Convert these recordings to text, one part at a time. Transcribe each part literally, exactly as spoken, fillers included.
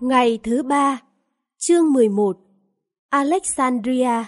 Ngày thứ ba, chương mười một, Alexandria.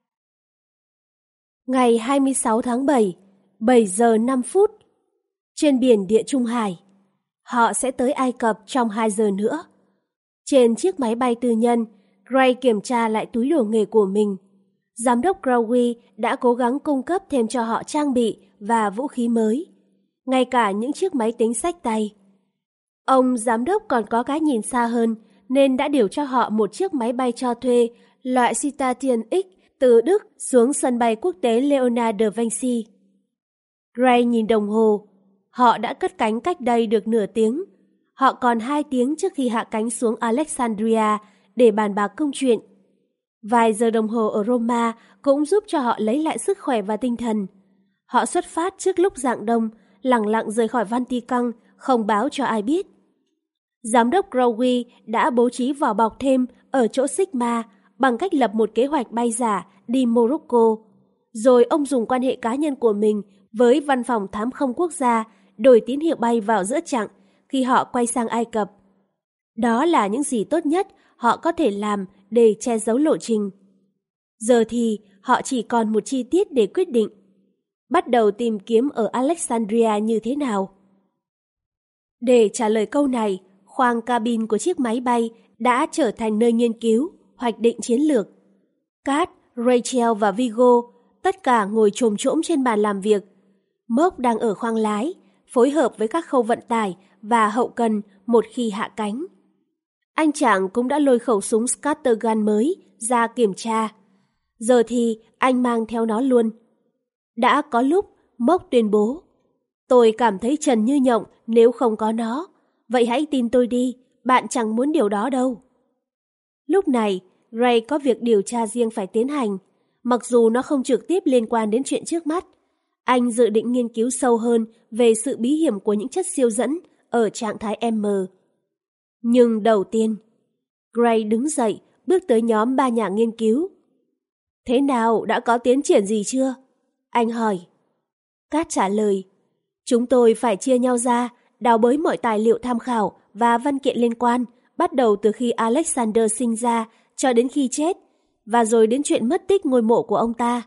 Ngày hai mươi sáu tháng bảy, bảy giờ năm phút, trên biển Địa Trung Hải. Họ sẽ tới Ai Cập trong hai giờ nữa. Trên chiếc máy bay tư nhân, Gray kiểm tra lại túi đồ nghề của mình. Giám đốc Crowley đã cố gắng cung cấp thêm cho họ trang bị và vũ khí mới, ngay cả những chiếc máy tính xách tay. Ông giám đốc còn có cái nhìn xa hơn nên đã điều cho họ một chiếc máy bay cho thuê loại Citation X từ Đức xuống sân bay quốc tế Leonardo da Vinci. Gray nhìn đồng hồ. Họ đã cất cánh cách đây được nửa tiếng. Họ còn hai tiếng trước khi hạ cánh xuống Alexandria để bàn bạc công chuyện. Vài giờ đồng hồ ở Roma cũng giúp cho họ lấy lại sức khỏe và tinh thần. Họ xuất phát trước lúc rạng đông, lẳng lặng rời khỏi Vatican, không báo cho ai biết. Giám đốc Crowley đã bố trí vỏ bọc thêm ở chỗ Sigma bằng cách lập một kế hoạch bay giả đi Morocco. Rồi ông dùng quan hệ cá nhân của mình với Văn phòng Thám không Quốc gia đổi tín hiệu bay vào giữa chặng khi họ quay sang Ai Cập. Đó là những gì tốt nhất họ có thể làm để che giấu lộ trình. Giờ thì họ chỉ còn một chi tiết để quyết định. Bắt đầu tìm kiếm ở Alexandria như thế nào? Để trả lời câu này, khoang cabin của chiếc máy bay đã trở thành nơi nghiên cứu, hoạch định chiến lược. Kat, Rachel và Vigo tất cả ngồi chồm chỗm trên bàn làm việc. Mốc đang ở khoang lái, phối hợp với các khâu vận tải và hậu cần một khi hạ cánh. Anh chàng cũng đã lôi khẩu súng scattergun mới ra kiểm tra. Giờ thì anh mang theo nó luôn. Đã có lúc Mốc tuyên bố: "Tôi cảm thấy trần như nhộng nếu không có nó. Vậy hãy tin tôi đi, bạn chẳng muốn điều đó đâu." Lúc này, Gray có việc điều tra riêng phải tiến hành, mặc dù nó không trực tiếp liên quan đến chuyện trước mắt. Anh dự định nghiên cứu sâu hơn về sự bí hiểm của những chất siêu dẫn ở trạng thái M. Nhưng đầu tiên, Gray đứng dậy, bước tới nhóm ba nhà nghiên cứu. "Thế nào, đã có tiến triển gì chưa?" Anh hỏi. Kat trả lời: "Chúng tôi phải chia nhau ra, đào bới mọi tài liệu tham khảo và văn kiện liên quan, bắt đầu từ khi Alexander sinh ra cho đến khi chết, và rồi đến chuyện mất tích ngôi mộ của ông ta."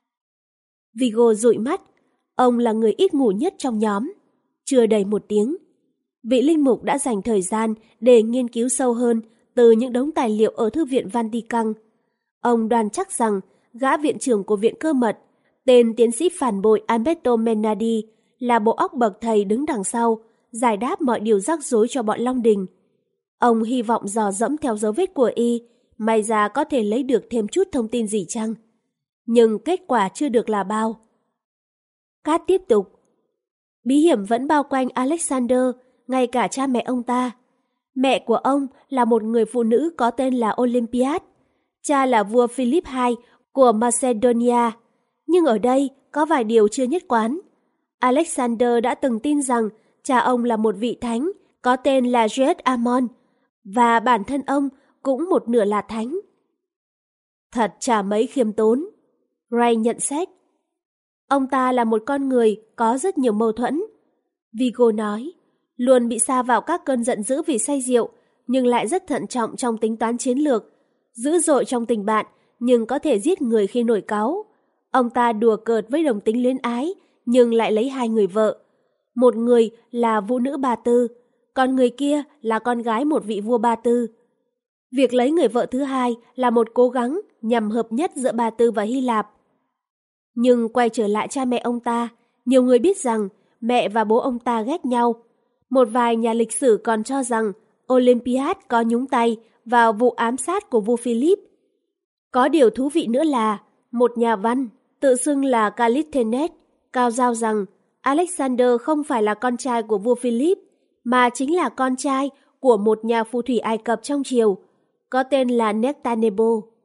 Vigo dụi mắt. Ông là người ít ngủ nhất trong nhóm. Chưa đầy một tiếng, vị linh mục đã dành thời gian để nghiên cứu sâu hơn từ những đống tài liệu ở Thư viện Vatican. Ông đoán chắc rằng gã viện trưởng của viện cơ mật, tên tiến sĩ phản bội Alberto Menardi, là bộ óc bậc thầy đứng đằng sau, giải đáp mọi điều rắc rối cho bọn Long Đình. Ông hy vọng dò dẫm theo dấu vết của y, may ra có thể lấy được thêm chút thông tin gì chăng. Nhưng kết quả chưa được là bao. Kat tiếp tục: "Bí hiểm vẫn bao quanh Alexander, ngay cả cha mẹ ông ta. Mẹ của ông là một người phụ nữ có tên là Olympiad. Cha là vua Philip đệ nhị của Macedonia. Nhưng ở đây có vài điều chưa nhất quán. Alexander đã từng tin rằng cha ông là một vị thánh có tên là Jeet Amon, và bản thân ông cũng một nửa là thánh." Thật chả mấy khiêm tốn, Gray nhận xét. "Ông ta là một con người có rất nhiều mâu thuẫn," Vigo nói, "luôn bị sa vào các cơn giận dữ vì say rượu, nhưng lại rất thận trọng trong tính toán chiến lược, dữ dội trong tình bạn, nhưng có thể giết người khi nổi cáu. Ông ta đùa cợt với đồng tính luyến ái, nhưng lại lấy hai người vợ. Một người là vũ nữ Ba Tư, còn người kia là con gái một vị vua Ba Tư. Việc lấy người vợ thứ hai là một cố gắng nhằm hợp nhất giữa Ba Tư và Hy Lạp." Nhưng quay trở lại cha mẹ ông ta, nhiều người biết rằng mẹ và bố ông ta ghét nhau. Một vài nhà lịch sử còn cho rằng Olympiad có nhúng tay vào vụ ám sát của vua Philip. Có điều thú vị nữa là một nhà văn tự xưng là Callisthenes cao giao rằng Alexander không phải là con trai của vua Philip, mà chính là con trai của một nhà phù thủy Ai Cập trong triều, có tên là Nectanebo.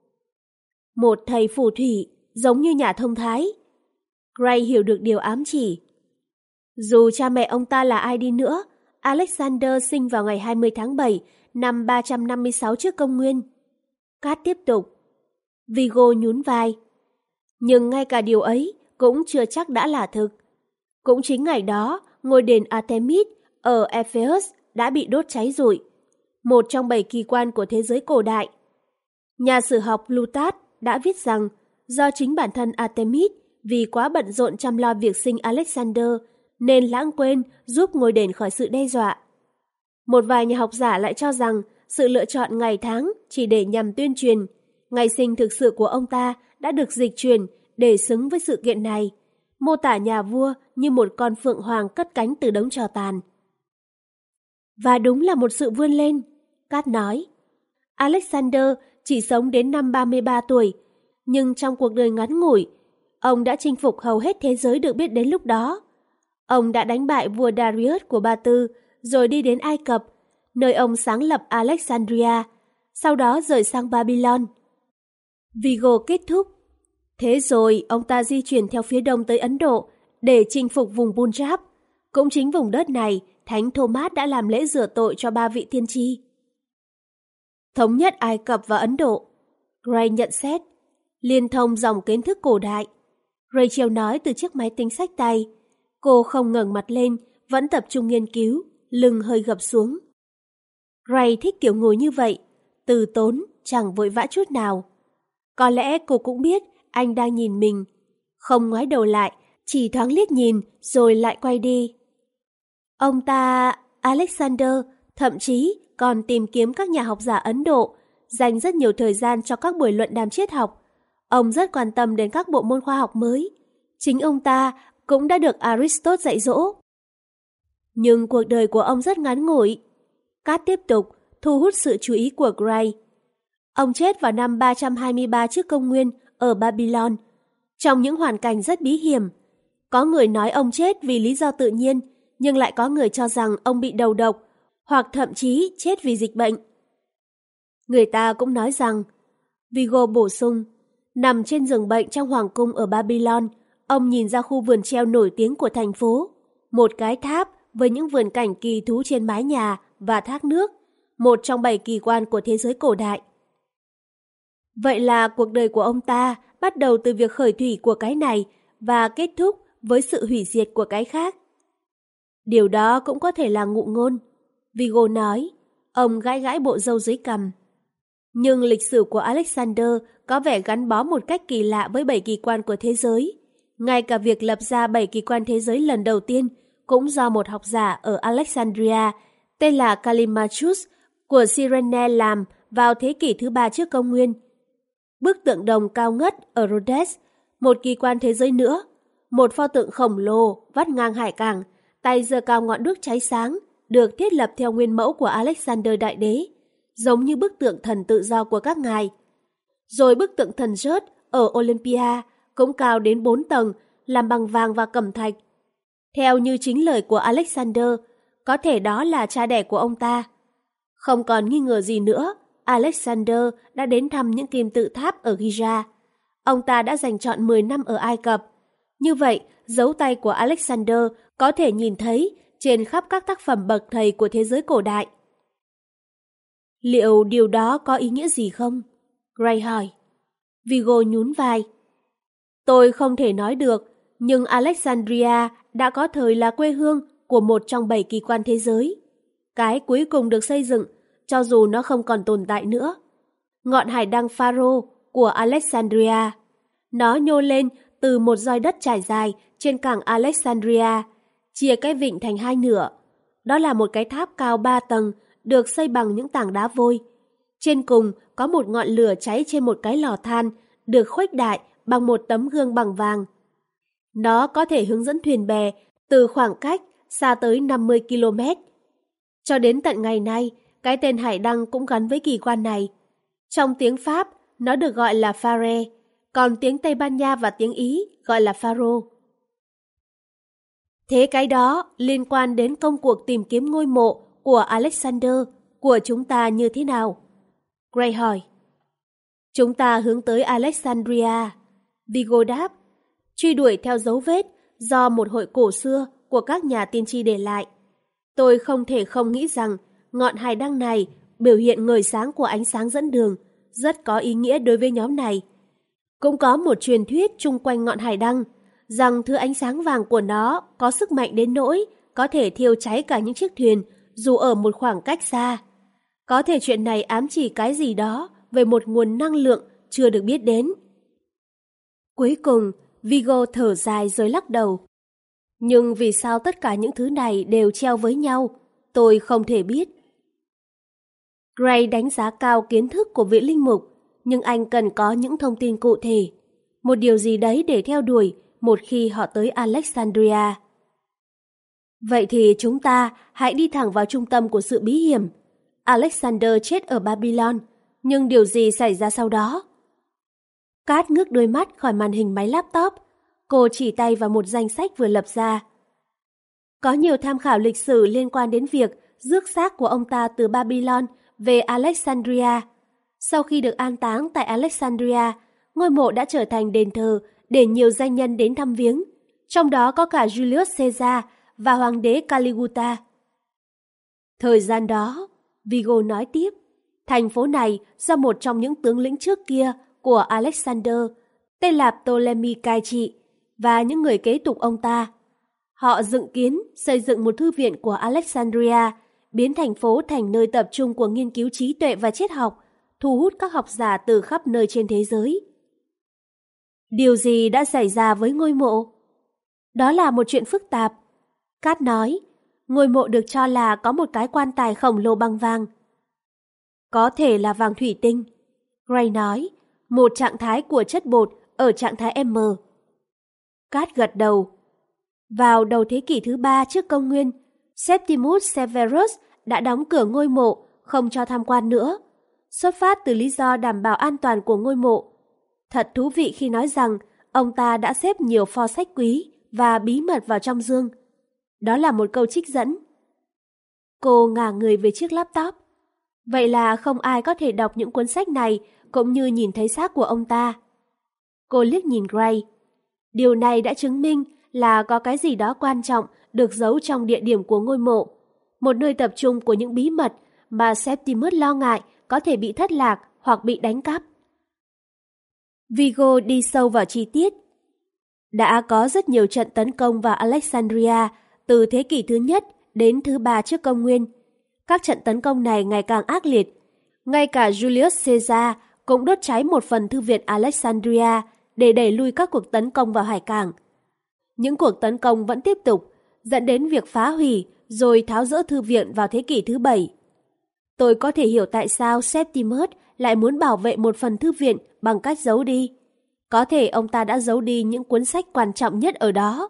Một thầy phù thủy giống như nhà thông thái. Gray hiểu được điều ám chỉ. Dù cha mẹ ông ta là ai đi nữa, Alexander sinh vào ngày hai mươi tháng bảy năm ba trăm năm mươi sáu trước công nguyên. Kat tiếp tục. Vigo nhún vai. Nhưng ngay cả điều ấy cũng chưa chắc đã là thực. Cũng chính ngày đó, ngôi đền Artemis ở Ephesus đã bị đốt cháy rụi. một trong bảy kỳ quan của thế giới cổ đại. Nhà sử học Plutarch đã viết rằng do chính bản thân Artemis vì quá bận rộn chăm lo việc sinh Alexander nên lãng quên giúp ngôi đền khỏi sự đe dọa. Một vài nhà học giả lại cho rằng sự lựa chọn ngày tháng chỉ để nhằm tuyên truyền ngày sinh thực sự của ông ta đã được dịch chuyển để xứng với sự kiện này, mô tả nhà vua như một con phượng hoàng cất cánh từ đống tro tàn. Và đúng là một sự vươn lên, Kat nói. Alexander chỉ sống đến năm ba mươi ba tuổi, nhưng trong cuộc đời ngắn ngủi, ông đã chinh phục hầu hết thế giới được biết đến lúc đó. Ông đã đánh bại vua Darius của Ba Tư, rồi đi đến Ai Cập, nơi ông sáng lập Alexandria, sau đó rời sang Babylon. Vigo kết thúc. Thế rồi ông ta di chuyển theo phía đông tới Ấn Độ để chinh phục vùng Punjab. Cũng chính vùng đất này, Thánh Thomas đã làm lễ rửa tội cho ba vị tiên tri. Thống nhất Ai Cập và Ấn Độ, Gray nhận xét, liên thông dòng kiến thức cổ đại. Rachel nói từ chiếc máy tính xách tay. Cô không ngẩng mặt lên, vẫn tập trung nghiên cứu, lưng hơi gập xuống. Gray thích kiểu ngồi như vậy, từ tốn, chẳng vội vã chút nào. Có lẽ cô cũng biết anh đang nhìn mình. Không ngoái đầu lại, chỉ thoáng liếc nhìn rồi lại quay đi. Ông ta, Alexander, thậm chí còn tìm kiếm các nhà học giả Ấn Độ, dành rất nhiều thời gian cho các buổi luận đàm triết học. Ông rất quan tâm đến các bộ môn khoa học mới. Chính ông ta cũng đã được Aristotle dạy dỗ. Nhưng cuộc đời của ông rất ngắn ngủi. Kat tiếp tục thu hút sự chú ý của Gray. Ông chết vào năm ba trăm hai mươi ba trước công nguyên ở Babylon, trong những hoàn cảnh rất bí hiểm. Có người nói ông chết vì lý do tự nhiên, nhưng lại có người cho rằng ông bị đầu độc, hoặc thậm chí chết vì dịch bệnh. Người ta cũng nói rằng, Vigo bổ sung, nằm trên giường bệnh trong hoàng cung ở Babylon, ông nhìn ra khu vườn treo nổi tiếng của thành phố, một cái tháp với những vườn cảnh kỳ thú trên mái nhà và thác nước, một trong bảy kỳ quan của thế giới cổ đại. Vậy là cuộc đời của ông ta bắt đầu từ việc khởi thủy của cái này và kết thúc với sự hủy diệt của cái khác. Điều đó cũng có thể là ngụ ngôn, Vigo nói, ông gãi gãi bộ râu dưới cằm. Nhưng lịch sử của Alexander có vẻ gắn bó một cách kỳ lạ với bảy kỳ quan của thế giới. Ngay cả việc lập ra bảy kỳ quan thế giới lần đầu tiên cũng do một học giả ở Alexandria tên là Callimachus của Cyrene làm vào thế kỷ thứ ba trước công nguyên. Bức tượng đồng cao ngất ở Rhodes, một kỳ quan thế giới nữa, một pho tượng khổng lồ vắt ngang hải cảng, tay giơ cao ngọn đuốc cháy sáng, được thiết lập theo nguyên mẫu của Alexander Đại Đế, giống như bức tượng thần tự do của các ngài. Rồi bức tượng thần Zeus ở Olympia cũng cao đến bốn tầng, làm bằng vàng và cẩm thạch. Theo như chính lời của Alexander, có thể đó là cha đẻ của ông ta. Không còn nghi ngờ gì nữa, Alexander đã đến thăm những kim tự tháp ở Giza. Ông ta đã dành trọn mười năm ở Ai Cập. Như vậy, dấu tay của Alexander có thể nhìn thấy trên khắp các tác phẩm bậc thầy của thế giới cổ đại. Liệu điều đó có ý nghĩa gì không? Gray hỏi. Vigo nhún vai. Tôi không thể nói được, nhưng Alexandria đã có thời là quê hương của một trong bảy kỳ quan thế giới. Cái cuối cùng được xây dựng, cho dù nó không còn tồn tại nữa. Ngọn hải đăng Pharaoh của Alexandria. Nó nhô lên từ một roi đất trải dài trên cảng Alexandria, chia cái vịnh thành hai nửa. Đó là một cái tháp cao ba tầng, được xây bằng những tảng đá vôi. Trên cùng có một ngọn lửa cháy trên một cái lò than, được khuếch đại bằng một tấm gương bằng vàng. Nó có thể hướng dẫn thuyền bè từ khoảng cách xa tới năm mươi ki lô mét. Cho đến tận ngày nay, cái tên hải đăng cũng gắn với kỳ quan này. Trong tiếng Pháp, nó được gọi là Phare, còn tiếng Tây Ban Nha và tiếng Ý gọi là Pharaoh. Thế cái đó liên quan đến công cuộc tìm kiếm ngôi mộ của Alexander của chúng ta như thế nào? Gray hỏi. Chúng ta hướng tới Alexandria, Vigo đáp, truy đuổi theo dấu vết do một hội cổ xưa của các nhà tiên tri để lại. Tôi không thể không nghĩ rằng ngọn hải đăng này, biểu hiện ngời sáng của ánh sáng dẫn đường, rất có ý nghĩa đối với nhóm này. Cũng có một truyền thuyết chung quanh ngọn hải đăng, rằng thứ ánh sáng vàng của nó có sức mạnh đến nỗi có thể thiêu cháy cả những chiếc thuyền dù ở một khoảng cách xa. Có thể chuyện này ám chỉ cái gì đó về một nguồn năng lượng chưa được biết đến. Cuối cùng, Vigo thở dài rồi lắc đầu. Nhưng vì sao tất cả những thứ này đều treo với nhau, tôi không thể biết. Gray đánh giá cao kiến thức của vị linh mục, nhưng anh cần có những thông tin cụ thể, một điều gì đấy để theo đuổi một khi họ tới Alexandria. Vậy thì chúng ta hãy đi thẳng vào trung tâm của sự bí hiểm. Alexander chết ở Babylon, nhưng điều gì xảy ra sau đó? Kat ngước đôi mắt khỏi màn hình máy laptop. Cô chỉ tay vào một danh sách vừa lập ra. Có nhiều tham khảo lịch sử liên quan đến việc rước xác của ông ta từ Babylon về Alexandria. Sau khi được an táng tại Alexandria, ngôi mộ đã trở thành đền thờ để nhiều danh nhân đến thăm viếng, trong đó có cả Julius Caesar và hoàng đế Caligula. Thời gian đó, Vigo nói tiếp, thành phố này do một trong những tướng lĩnh trước kia của Alexander, tên là Ptolemy cai trị, và những người kế tục ông ta. Họ dựng kiến xây dựng một thư viện của Alexandria, biến thành phố thành nơi tập trung của nghiên cứu trí tuệ và triết học, thu hút các học giả từ khắp nơi trên thế giới. Điều gì đã xảy ra với ngôi mộ? Đó là một chuyện phức tạp. Kat nói, ngôi mộ được cho là có một cái quan tài khổng lồ bằng vàng. Có thể là vàng thủy tinh. Gray nói, một trạng thái của chất bột ở trạng thái M. Kat gật đầu. Vào đầu thế kỷ thứ ba trước công nguyên, Septimus Severus đã đóng cửa ngôi mộ, không cho tham quan nữa, xuất phát từ lý do đảm bảo an toàn của ngôi mộ. Thật thú vị khi nói rằng ông ta đã xếp nhiều pho sách quý và bí mật vào trong dương. Đó là một câu trích dẫn. Cô ngả người về chiếc laptop. Vậy là không ai có thể đọc những cuốn sách này cũng như nhìn thấy xác của ông ta. Cô liếc nhìn Gray. Điều này đã chứng minh là có cái gì đó quan trọng được giấu trong địa điểm của ngôi mộ, một nơi tập trung của những bí mật mà Septimus lo ngại có thể bị thất lạc hoặc bị đánh cắp. Vigo đi sâu vào chi tiết. Đã có rất nhiều trận tấn công vào Alexandria từ thế kỷ thứ nhất đến thứ ba trước công nguyên. Các trận tấn công này ngày càng ác liệt. Ngay cả Julius Caesar cũng đốt cháy một phần thư viện Alexandria để đẩy lui các cuộc tấn công vào hải cảng. Những cuộc tấn công vẫn tiếp tục, dẫn đến việc phá hủy rồi tháo dỡ thư viện vào thế kỷ thứ bảy. Tôi có thể hiểu tại sao Septimus lại muốn bảo vệ một phần thư viện bằng cách giấu đi. Có thể ông ta đã giấu đi những cuốn sách quan trọng nhất ở đó.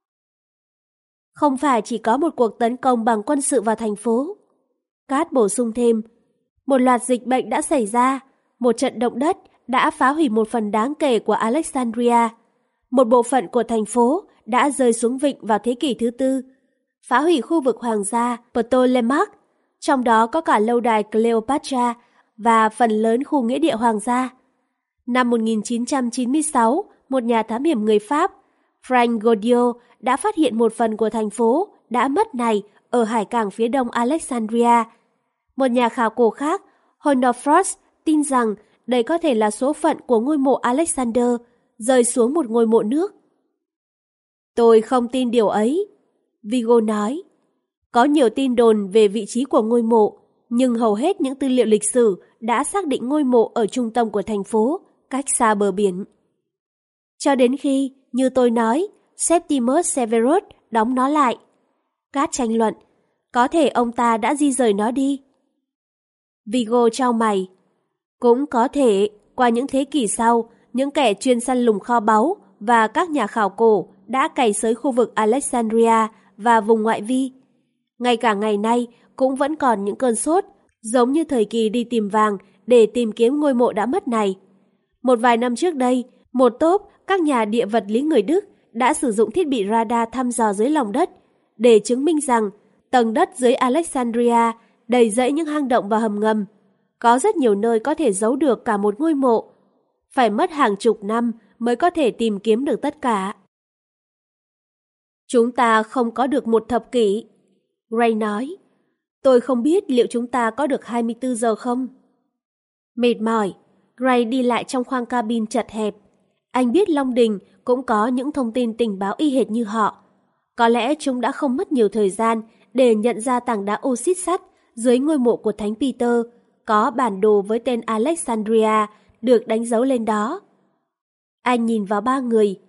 Không phải chỉ có một cuộc tấn công bằng quân sự vào thành phố. Kat bổ sung thêm, một loạt dịch bệnh đã xảy ra, một trận động đất đã phá hủy một phần đáng kể của Alexandria. Một bộ phận của thành phố đã rơi xuống vịnh vào thế kỷ thứ tư, phá hủy khu vực hoàng gia Ptolemaic, trong đó có cả lâu đài Cleopatra và phần lớn khu nghĩa địa hoàng gia. Năm một nghìn chín trăm chín mươi sáu, một nhà thám hiểm người Pháp, Frank Godiot, đã phát hiện một phần của thành phố đã mất này ở hải cảng phía đông Alexandria. Một nhà khảo cổ khác, Honor tin rằng đây có thể là số phận của ngôi mộ Alexander rơi xuống một ngôi mộ nước. Tôi không tin điều ấy, Vigo nói. Có nhiều tin đồn về vị trí của ngôi mộ, nhưng hầu hết những tư liệu lịch sử đã xác định ngôi mộ ở trung tâm của thành phố, cách xa bờ biển. Cho đến khi, như tôi nói, Septimus Severus đóng nó lại. Kat tranh luận, có thể ông ta đã di rời nó đi. Vigo chau mày. Cũng có thể, qua những thế kỷ sau, những kẻ chuyên săn lùng kho báu và các nhà khảo cổ đã cày xới khu vực Alexandria và vùng ngoại vi. Ngay cả ngày nay cũng vẫn còn những cơn sốt, giống như thời kỳ đi tìm vàng để tìm kiếm ngôi mộ đã mất này. Một vài năm trước đây, một tốp các nhà địa vật lý người Đức đã sử dụng thiết bị radar thăm dò dưới lòng đất để chứng minh rằng tầng đất dưới Alexandria đầy rẫy những hang động và hầm ngầm. Có rất nhiều nơi có thể giấu được cả một ngôi mộ. Phải mất hàng chục năm mới có thể tìm kiếm được tất cả. Chúng ta không có được một thập kỷ, Gray nói. Tôi không biết liệu chúng ta có được hai mươi tư giờ không? Mệt mỏi, Gray đi lại trong khoang cabin chật hẹp. Anh biết Long Đình cũng có những thông tin tình báo y hệt như họ. Có lẽ chúng đã không mất nhiều thời gian để nhận ra tảng đá oxit sắt dưới ngôi mộ của Thánh Peter, có bản đồ với tên Alexandria được đánh dấu lên đó. Anh nhìn vào ba người.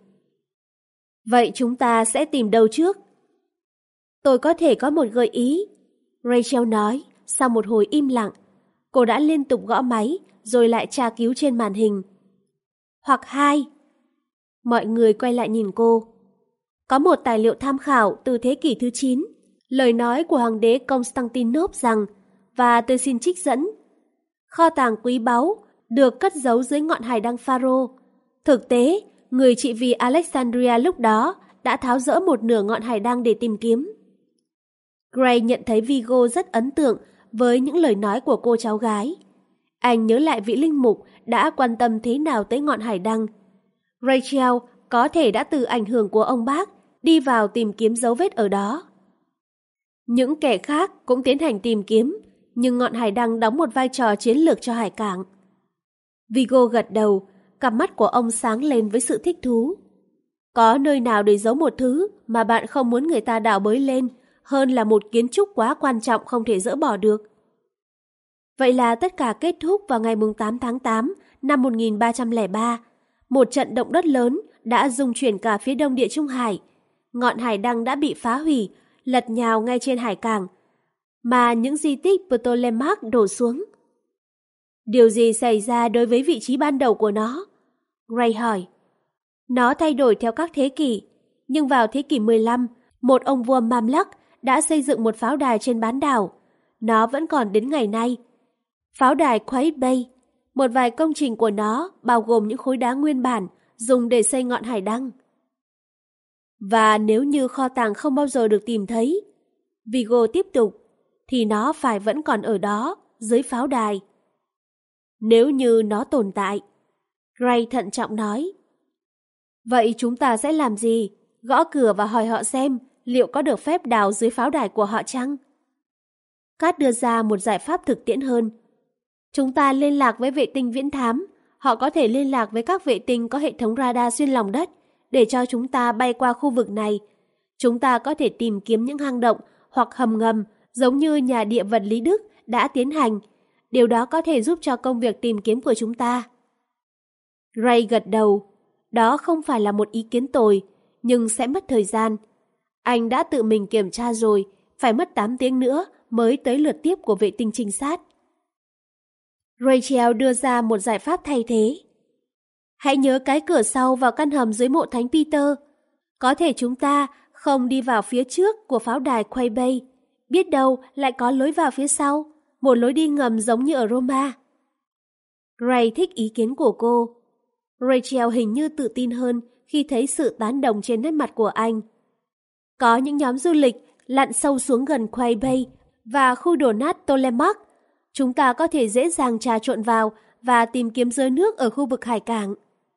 Vậy chúng ta sẽ tìm đâu trước? Tôi có thể có một gợi ý, Rachel nói sau một hồi im lặng. Cô đã liên tục gõ máy rồi lại tra cứu trên màn hình. Hoặc hai. Mọi người quay lại nhìn cô. Có một tài liệu tham khảo từ thế kỷ thứ chín, lời nói của hoàng đế Constantinople rằng, và tôi xin trích dẫn, kho tàng quý báu được cất giấu dưới ngọn hải đăng Pharaoh. Thực tế, người trị vì Alexandria lúc đó đã tháo dỡ một nửa ngọn hải đăng để tìm kiếm. Gray nhận thấy Vigo rất ấn tượng với những lời nói của cô cháu gái. Anh nhớ lại vị linh mục đã quan tâm thế nào tới ngọn hải đăng. Rachel có thể đã từ ảnh hưởng của ông bác đi vào tìm kiếm dấu vết ở đó. Những kẻ khác cũng tiến hành tìm kiếm, nhưng ngọn hải đăng đóng một vai trò chiến lược cho hải cảng. Vigo gật đầu, cặp mắt của ông sáng lên với sự thích thú. Có nơi nào để giấu một thứ mà bạn không muốn người ta đào bới lên hơn là một kiến trúc quá quan trọng không thể dỡ bỏ được. Vậy là tất cả kết thúc vào ngày tám tháng tám năm một nghìn ba trăm lẻ ba. Một trận động đất lớn đã rung chuyển cả phía đông Địa Trung Hải. Ngọn hải đăng đã bị phá hủy, lật nhào ngay trên hải cảng, mà những di tích Ptolemaic đổ xuống. Điều gì xảy ra đối với vị trí ban đầu của nó? Gray hỏi. Nó thay đổi theo các thế kỷ, nhưng vào thế kỷ mười lăm, một ông vua Mamluk đã xây dựng một pháo đài trên bán đảo. Nó vẫn còn đến ngày nay. Pháo đài Quaid Bay, một vài công trình của nó bao gồm những khối đá nguyên bản dùng để xây ngọn hải đăng. Và nếu như kho tàng không bao giờ được tìm thấy, Vigo tiếp tục, thì nó phải vẫn còn ở đó, dưới pháo đài. Nếu như nó tồn tại, Gray thận trọng nói. Vậy chúng ta sẽ làm gì? Gõ cửa và hỏi họ xem liệu có được phép đào dưới pháo đài của họ chăng? Kat đưa ra một giải pháp thực tiễn hơn. Chúng ta liên lạc với vệ tinh viễn thám. Họ có thể liên lạc với các vệ tinh có hệ thống radar xuyên lòng đất để cho chúng ta bay qua khu vực này. Chúng ta có thể tìm kiếm những hang động hoặc hầm ngầm giống như nhà địa vật lý Đức đã tiến hành. Điều đó có thể giúp cho công việc tìm kiếm của chúng ta. Ray gật đầu. Đó không phải là một ý kiến tồi, nhưng sẽ mất thời gian. Anh đã tự mình kiểm tra rồi, phải mất tám tiếng nữa mới tới lượt tiếp của vệ tinh trinh sát. Rachel đưa ra một giải pháp thay thế. Hãy nhớ cái cửa sau vào căn hầm dưới mộ Thánh Peter. Có thể chúng ta không đi vào phía trước của pháo đài Quaid Bay. Biết đâu lại có lối vào phía sau, một lối đi ngầm giống như ở Roma. Gray thích ý kiến của cô. Rachel hình như tự tin hơn khi thấy sự tán đồng trên nét mặt của anh. Có những nhóm du lịch lặn sâu xuống gần Quaid Bay và khu đổ nát Ptolemaic. Chúng ta có thể dễ dàng trà trộn vào và tìm kiếm dưới nước ở khu vực hải cảng.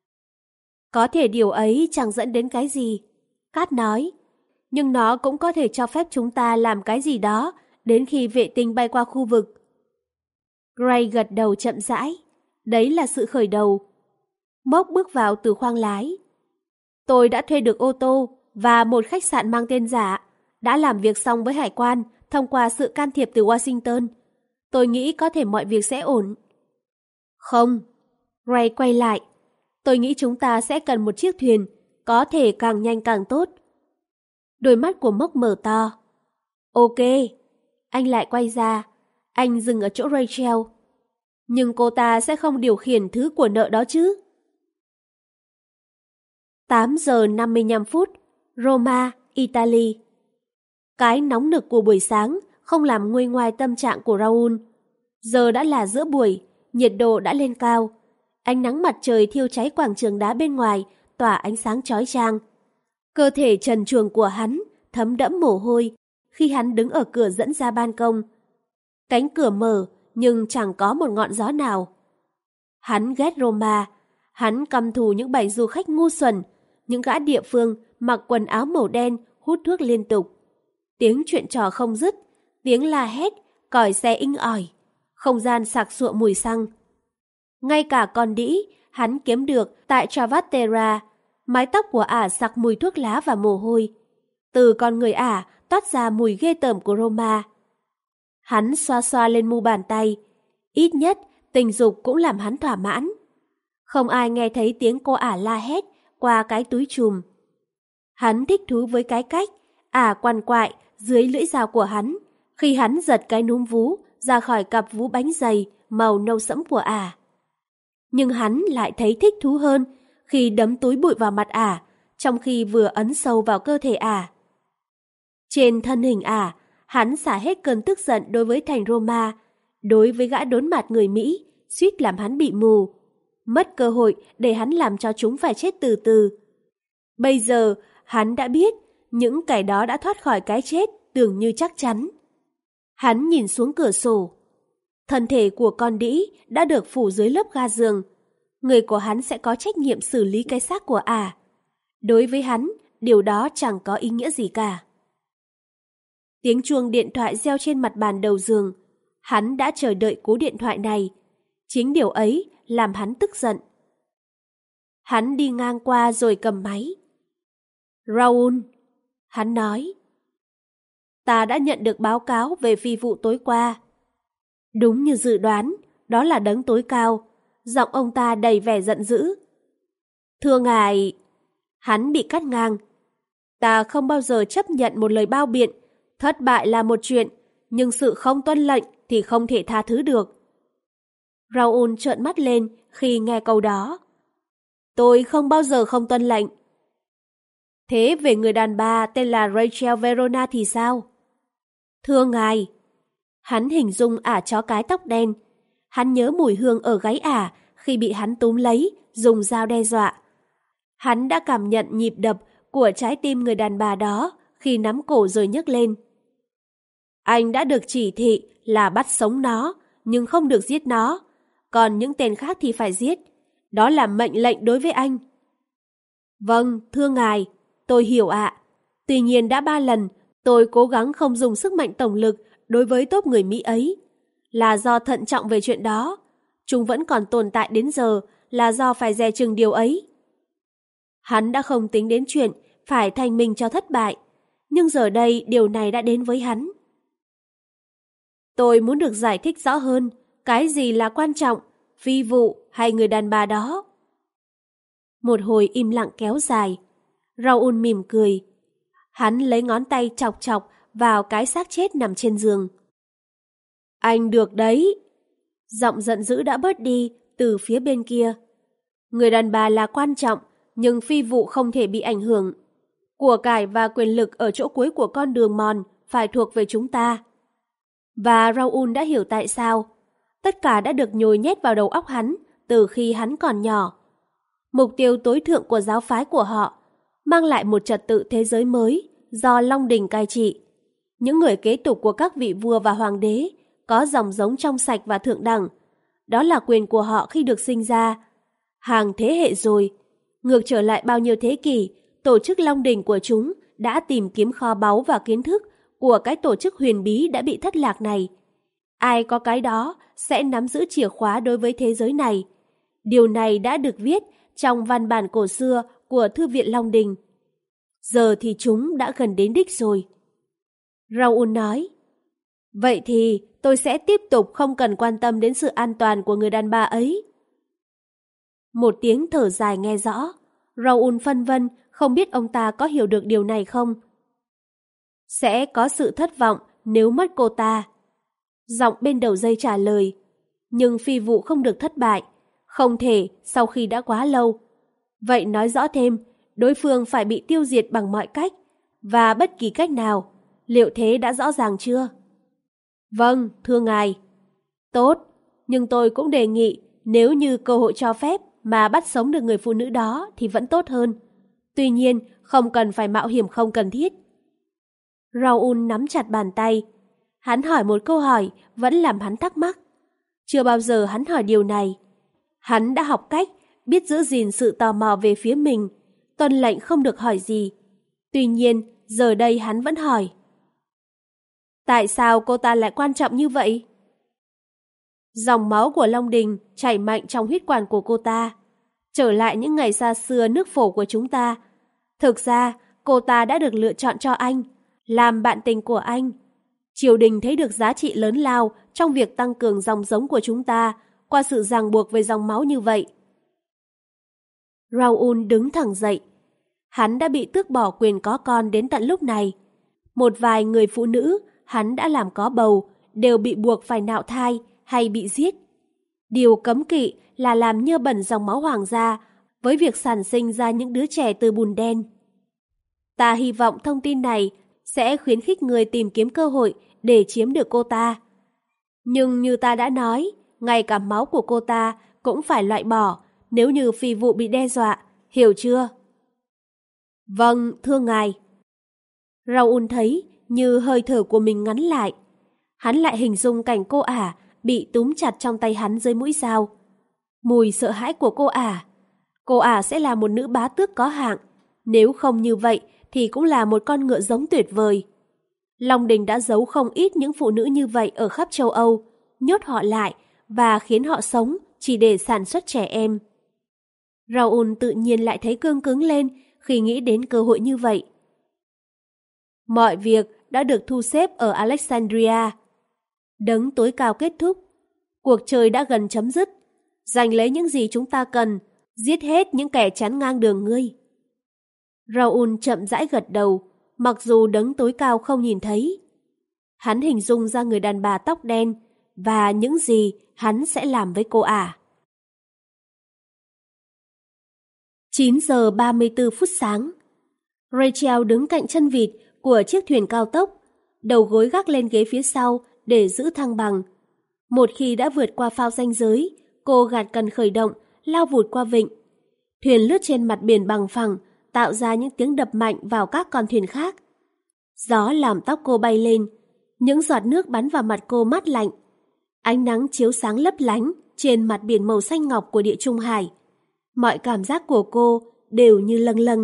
Có thể điều ấy chẳng dẫn đến cái gì, Kat nói. Nhưng nó cũng có thể cho phép chúng ta làm cái gì đó đến khi vệ tinh bay qua khu vực. Gray gật đầu chậm rãi. Đấy là sự khởi đầu. Mốc bước vào từ khoang lái. Tôi đã thuê được ô tô và một khách sạn mang tên giả, đã làm việc xong với hải quan thông qua sự can thiệp từ Washington. Tôi nghĩ có thể mọi việc sẽ ổn. Không, Gray quay lại. Tôi nghĩ chúng ta sẽ cần một chiếc thuyền, có thể càng nhanh càng tốt. Đôi mắt của Mốc mở to. Ok, anh lại quay ra. Anh dừng ở chỗ Rachel. Nhưng cô ta sẽ không điều khiển thứ của nợ đó chứ? tám giờ năm mươi lăm phút, Roma, Italy. Cái nóng nực của buổi sáng không làm nguôi ngoai tâm trạng của Raoul. Giờ đã là giữa buổi, nhiệt độ đã lên cao. Ánh nắng mặt trời thiêu cháy quảng trường đá bên ngoài, tỏa ánh sáng chói chang. Cơ thể trần truồng của hắn thấm đẫm mồ hôi khi hắn đứng ở cửa dẫn ra ban công. Cánh cửa mở nhưng chẳng có một ngọn gió nào. Hắn ghét Roma. Hắn căm thù những bầy du khách ngu xuẩn, những gã địa phương mặc quần áo màu đen hút thuốc liên tục. Tiếng chuyện trò không dứt, tiếng la hét, còi xe inh ỏi, không gian sặc sụa mùi xăng. Ngay cả con đĩ hắn kiếm được tại Travatera, mái tóc của ả sặc mùi thuốc lá và mồ hôi. Từ con người ả toát ra mùi ghê tởm của Roma. Hắn xoa xoa lên mu bàn tay. Ít nhất, tình dục cũng làm hắn thỏa mãn. Không ai nghe thấy tiếng cô ả la hét qua cái túi chùm. Hắn thích thú với cái cách ả quằn quại dưới lưỡi dao của hắn khi hắn giật cái núm vú ra khỏi cặp vú bánh dày màu nâu sẫm của ả. Nhưng hắn lại thấy thích thú hơn khi đấm túi bụi vào mặt ả trong khi vừa ấn sâu vào cơ thể ả. Trên thân hình ả, hắn xả hết cơn tức giận đối với thành Roma, đối với gã đốn mặt người Mỹ, suýt làm hắn bị mù, mất cơ hội để hắn làm cho chúng phải chết từ từ. Bây giờ, hắn đã biết những kẻ đó đã thoát khỏi cái chết tưởng như chắc chắn. Hắn nhìn xuống cửa sổ. Thân thể của con đĩ đã được phủ dưới lớp ga giường. Người của hắn sẽ có trách nhiệm xử lý cái xác của ả. Đối với hắn, điều đó chẳng có ý nghĩa gì cả. Tiếng chuông điện thoại reo trên mặt bàn đầu giường. Hắn đã chờ đợi cú điện thoại này. Chính điều ấy làm hắn tức giận. Hắn đi ngang qua rồi cầm máy. Raoul, hắn nói. Ta đã nhận được báo cáo về phi vụ tối qua. Đúng như dự đoán, đó là đấng tối cao. Giọng ông ta đầy vẻ giận dữ. Thưa ngài... Hắn bị cắt ngang. Ta không bao giờ chấp nhận một lời bao biện. Thất bại là một chuyện, nhưng sự không tuân lệnh thì không thể tha thứ được. Raoul trợn mắt lên khi nghe câu đó. Tôi không bao giờ không tuân lệnh. Thế về người đàn bà tên là Rachel Verona thì sao? Thưa ngài. Hắn hình dung ả chó cái tóc đen. Hắn nhớ mùi hương ở gáy ả khi bị hắn túm lấy, dùng dao đe dọa. Hắn đã cảm nhận nhịp đập của trái tim người đàn bà đó khi nắm cổ rồi nhấc lên. Anh đã được chỉ thị là bắt sống nó, nhưng không được giết nó. Còn những tên khác thì phải giết. Đó là mệnh lệnh đối với anh. Vâng, thưa ngài, tôi hiểu ạ. Tuy nhiên đã ba lần, tôi cố gắng không dùng sức mạnh tổng lực đối với tốp người Mỹ ấy. Là do thận trọng về chuyện đó. Chúng vẫn còn tồn tại đến giờ là do phải dè chừng điều ấy. Hắn đã không tính đến chuyện phải thành mình cho thất bại. Nhưng giờ đây điều này đã đến với hắn. Tôi muốn được giải thích rõ hơn cái gì là quan trọng, phi vụ hay người đàn bà đó. Một hồi im lặng kéo dài. Raoul mỉm cười. Hắn lấy ngón tay chọc chọc vào cái xác chết nằm trên giường. Anh được đấy. Giọng giận dữ đã bớt đi từ phía bên kia. Người đàn bà là quan trọng, nhưng phi vụ không thể bị ảnh hưởng. Của cải và quyền lực ở chỗ cuối của con đường mòn phải thuộc về chúng ta. Và Raoul đã hiểu tại sao. Tất cả đã được nhồi nhét vào đầu óc hắn từ khi hắn còn nhỏ. Mục tiêu tối thượng của giáo phái của họ mang lại một trật tự thế giới mới do Long Đình cai trị. Những người kế tục của các vị vua và hoàng đế có dòng giống trong sạch và thượng đẳng. Đó là quyền của họ khi được sinh ra. Hàng thế hệ rồi, ngược trở lại bao nhiêu thế kỷ, tổ chức Long Đình của chúng đã tìm kiếm kho báu và kiến thức của cái tổ chức huyền bí đã bị thất lạc này. Ai có cái đó sẽ nắm giữ chìa khóa đối với thế giới này. Điều này đã được viết trong văn bản cổ xưa của Thư viện Long Đình. Giờ thì chúng đã gần đến đích rồi. Raoul nói, vậy thì tôi sẽ tiếp tục không cần quan tâm đến sự an toàn của người đàn bà ấy. Một tiếng thở dài nghe rõ. Raoul phân vân không biết ông ta có hiểu được điều này không. Sẽ có sự thất vọng nếu mất cô ta. Giọng bên đầu dây trả lời. Nhưng phi vụ không được thất bại. Không thể sau khi đã quá lâu. Vậy nói rõ thêm, đối phương phải bị tiêu diệt bằng mọi cách. Và bất kỳ cách nào. Liệu thế đã rõ ràng chưa? Vâng, thưa ngài. Tốt, nhưng tôi cũng đề nghị nếu như cơ hội cho phép mà bắt sống được người phụ nữ đó thì vẫn tốt hơn. Tuy nhiên, không cần phải mạo hiểm không cần thiết. Raoul nắm chặt bàn tay. Hắn hỏi một câu hỏi vẫn làm hắn thắc mắc. Chưa bao giờ hắn hỏi điều này. Hắn đã học cách biết giữ gìn sự tò mò về phía mình, tuân lệnh không được hỏi gì. Tuy nhiên, giờ đây hắn vẫn hỏi. Tại sao cô ta lại quan trọng như vậy? Dòng máu của Long Đình chảy mạnh trong huyết quản của cô ta. Trở lại những ngày xa xưa nước phổ của chúng ta. Thực ra, cô ta đã được lựa chọn cho anh, làm bạn tình của anh. Triều đình thấy được giá trị lớn lao trong việc tăng cường dòng giống của chúng ta qua sự ràng buộc về dòng máu như vậy. Raoul đứng thẳng dậy. Hắn đã bị tước bỏ quyền có con đến tận lúc này. Một vài người phụ nữ hắn đã làm có bầu đều bị buộc phải nạo thai hay bị giết. Điều cấm kỵ là làm nhơ bẩn dòng máu hoàng gia với việc sản sinh ra những đứa trẻ từ bùn đen. Ta hy vọng thông tin này sẽ khuyến khích người tìm kiếm cơ hội để chiếm được cô ta. Nhưng như ta đã nói, ngay cả máu của cô ta cũng phải loại bỏ nếu như phi vụ bị đe dọa, hiểu chưa? Vâng, thưa ngài. Raoul thấy như hơi thở của mình ngắn lại. Hắn lại hình dung cảnh cô ả bị túm chặt trong tay hắn dưới mũi dao. Mùi sợ hãi của cô ả. Cô ả sẽ là một nữ bá tước có hạng. Nếu không như vậy thì cũng là một con ngựa giống tuyệt vời. Long Đình đã giấu không ít những phụ nữ như vậy ở khắp châu Âu, nhốt họ lại và khiến họ sống chỉ để sản xuất trẻ em. Raoul tự nhiên lại thấy cương cứng lên khi nghĩ đến cơ hội như vậy. Mọi việc đã được thu xếp ở Alexandria. Đấng tối cao kết thúc. Cuộc chơi đã gần chấm dứt. Giành lấy những gì chúng ta cần, giết hết những kẻ chắn ngang đường ngươi. Raoul chậm rãi gật đầu, mặc dù đấng tối cao không nhìn thấy. Hắn hình dung ra người đàn bà tóc đen và những gì hắn sẽ làm với cô ả. chín giờ ba mươi tư phút sáng. Rachel đứng cạnh chân vịt của chiếc thuyền cao tốc, đầu gối gác lên ghế phía sau để giữ thăng bằng. Một khi đã vượt qua phao ranh giới, cô gạt cần khởi động, lao vụt qua vịnh. Thuyền lướt trên mặt biển bằng phẳng, tạo ra những tiếng đập mạnh vào các con thuyền khác. Gió làm tóc cô bay lên, những giọt nước bắn vào mặt cô mát lạnh. Ánh nắng chiếu sáng lấp lánh trên mặt biển màu xanh ngọc của Địa Trung Hải. Mọi cảm giác của cô đều như lâng lâng.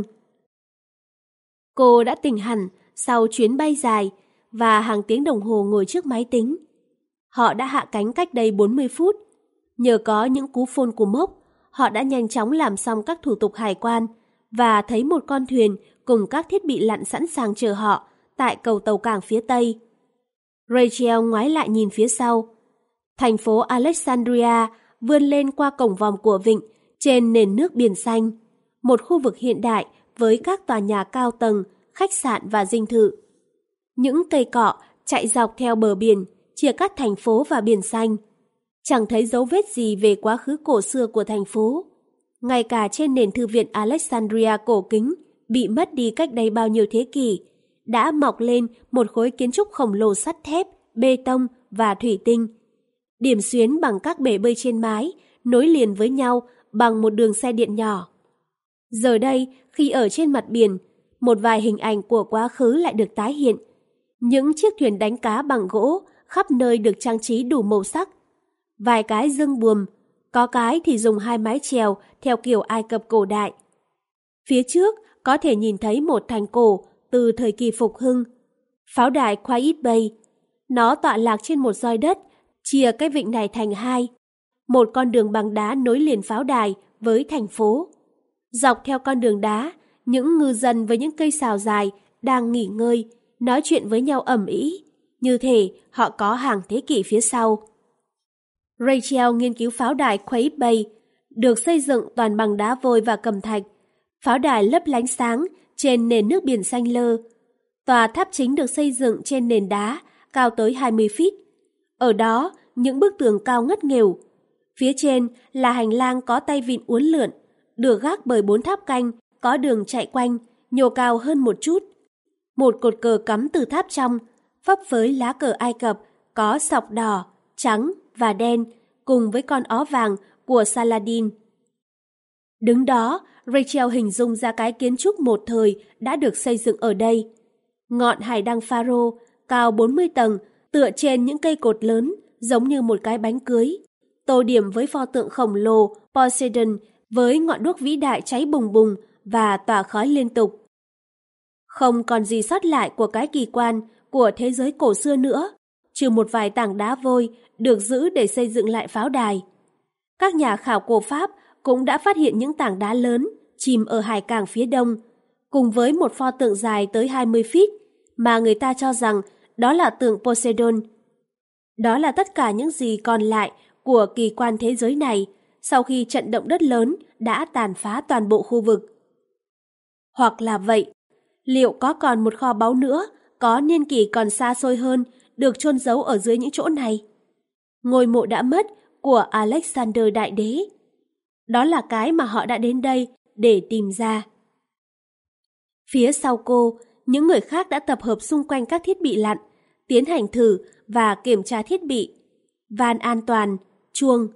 Cô đã tỉnh hẳn sau chuyến bay dài và hàng tiếng đồng hồ ngồi trước máy tính. Họ đã hạ cánh cách đây bốn mươi phút. Nhờ có những cú phone của mốc, họ đã nhanh chóng làm xong các thủ tục hải quan và thấy một con thuyền cùng các thiết bị lặn sẵn sàng chờ họ tại cầu tàu cảng phía Tây. Rachel ngoái lại nhìn phía sau. Thành phố Alexandria vươn lên qua cổng vòm của vịnh trên nền nước biển xanh, một khu vực hiện đại với các tòa nhà cao tầng, khách sạn và dinh thự. Những cây cọ chạy dọc theo bờ biển, chia cắt thành phố và biển xanh. Chẳng thấy dấu vết gì về quá khứ cổ xưa của thành phố. Ngay cả trên nền thư viện Alexandria cổ kính, bị mất đi cách đây bao nhiêu thế kỷ, đã mọc lên một khối kiến trúc khổng lồ sắt thép, bê tông và thủy tinh. Điểm xuyến bằng các bể bơi trên mái, nối liền với nhau bằng một đường xe điện nhỏ. Giờ đây, khi ở trên mặt biển, một vài hình ảnh của quá khứ lại được tái hiện. Những chiếc thuyền đánh cá bằng gỗ khắp nơi được trang trí đủ màu sắc. Vài cái dương buồm, có cái thì dùng hai mái chèo theo kiểu Ai Cập cổ đại. Phía trước có thể nhìn thấy một thành cổ từ thời kỳ phục hưng. Pháo đài Quiet Bay. Nó tọa lạc trên một roi đất, chia cái vịnh này thành hai. Một con đường bằng đá nối liền pháo đài với thành phố. Dọc theo con đường đá, những ngư dân với những cây sào dài đang nghỉ ngơi, nói chuyện với nhau ầm ĩ, như thể họ có hàng thế kỷ phía sau. Rachel nghiên cứu pháo đài Quiet Bay, được xây dựng toàn bằng đá vôi và cẩm thạch. Pháo đài lấp lánh sáng trên nền nước biển xanh lơ. Tòa tháp chính được xây dựng trên nền đá, cao tới hai mươi feet. Ở đó, những bức tường cao ngất nghèo. Phía trên là hành lang có tay vịn uốn lượn, được gác bởi bốn tháp canh, có đường chạy quanh, nhô cao hơn một chút. Một cột cờ cắm từ tháp trong, phấp phới lá cờ Ai Cập, có sọc đỏ, trắng và đen, cùng với con ó vàng của Saladin. Đứng đó, Rachel hình dung ra cái kiến trúc một thời đã được xây dựng ở đây. Ngọn hải đăng Pharaoh, cao bốn mươi tầng, tựa trên những cây cột lớn, giống như một cái bánh cưới. Tô điểm với pho tượng khổng lồ Poseidon với ngọn đuốc vĩ đại cháy bùng bùng và tỏa khói liên tục. Không còn gì sót lại của cái kỳ quan của thế giới cổ xưa nữa, trừ một vài tảng đá vôi được giữ để xây dựng lại pháo đài. Các nhà khảo cổ Pháp cũng đã phát hiện những tảng đá lớn chìm ở hải cảng phía đông, cùng với một pho tượng dài tới hai mươi feet mà người ta cho rằng đó là tượng Poseidon. Đó là tất cả những gì còn lại của kỳ quan thế giới này sau khi trận động đất lớn đã tàn phá toàn bộ khu vực. Hoặc là vậy, liệu có còn một kho báu nữa, có niên kỷ còn xa xôi hơn, được chôn giấu ở dưới những chỗ này? Ngôi mộ đã mất của Alexander Đại Đế. Đó là cái mà họ đã đến đây để tìm ra. Phía sau cô, những người khác đã tập hợp xung quanh các thiết bị lặn, tiến hành thử và kiểm tra thiết bị. Van an toàn, chuông.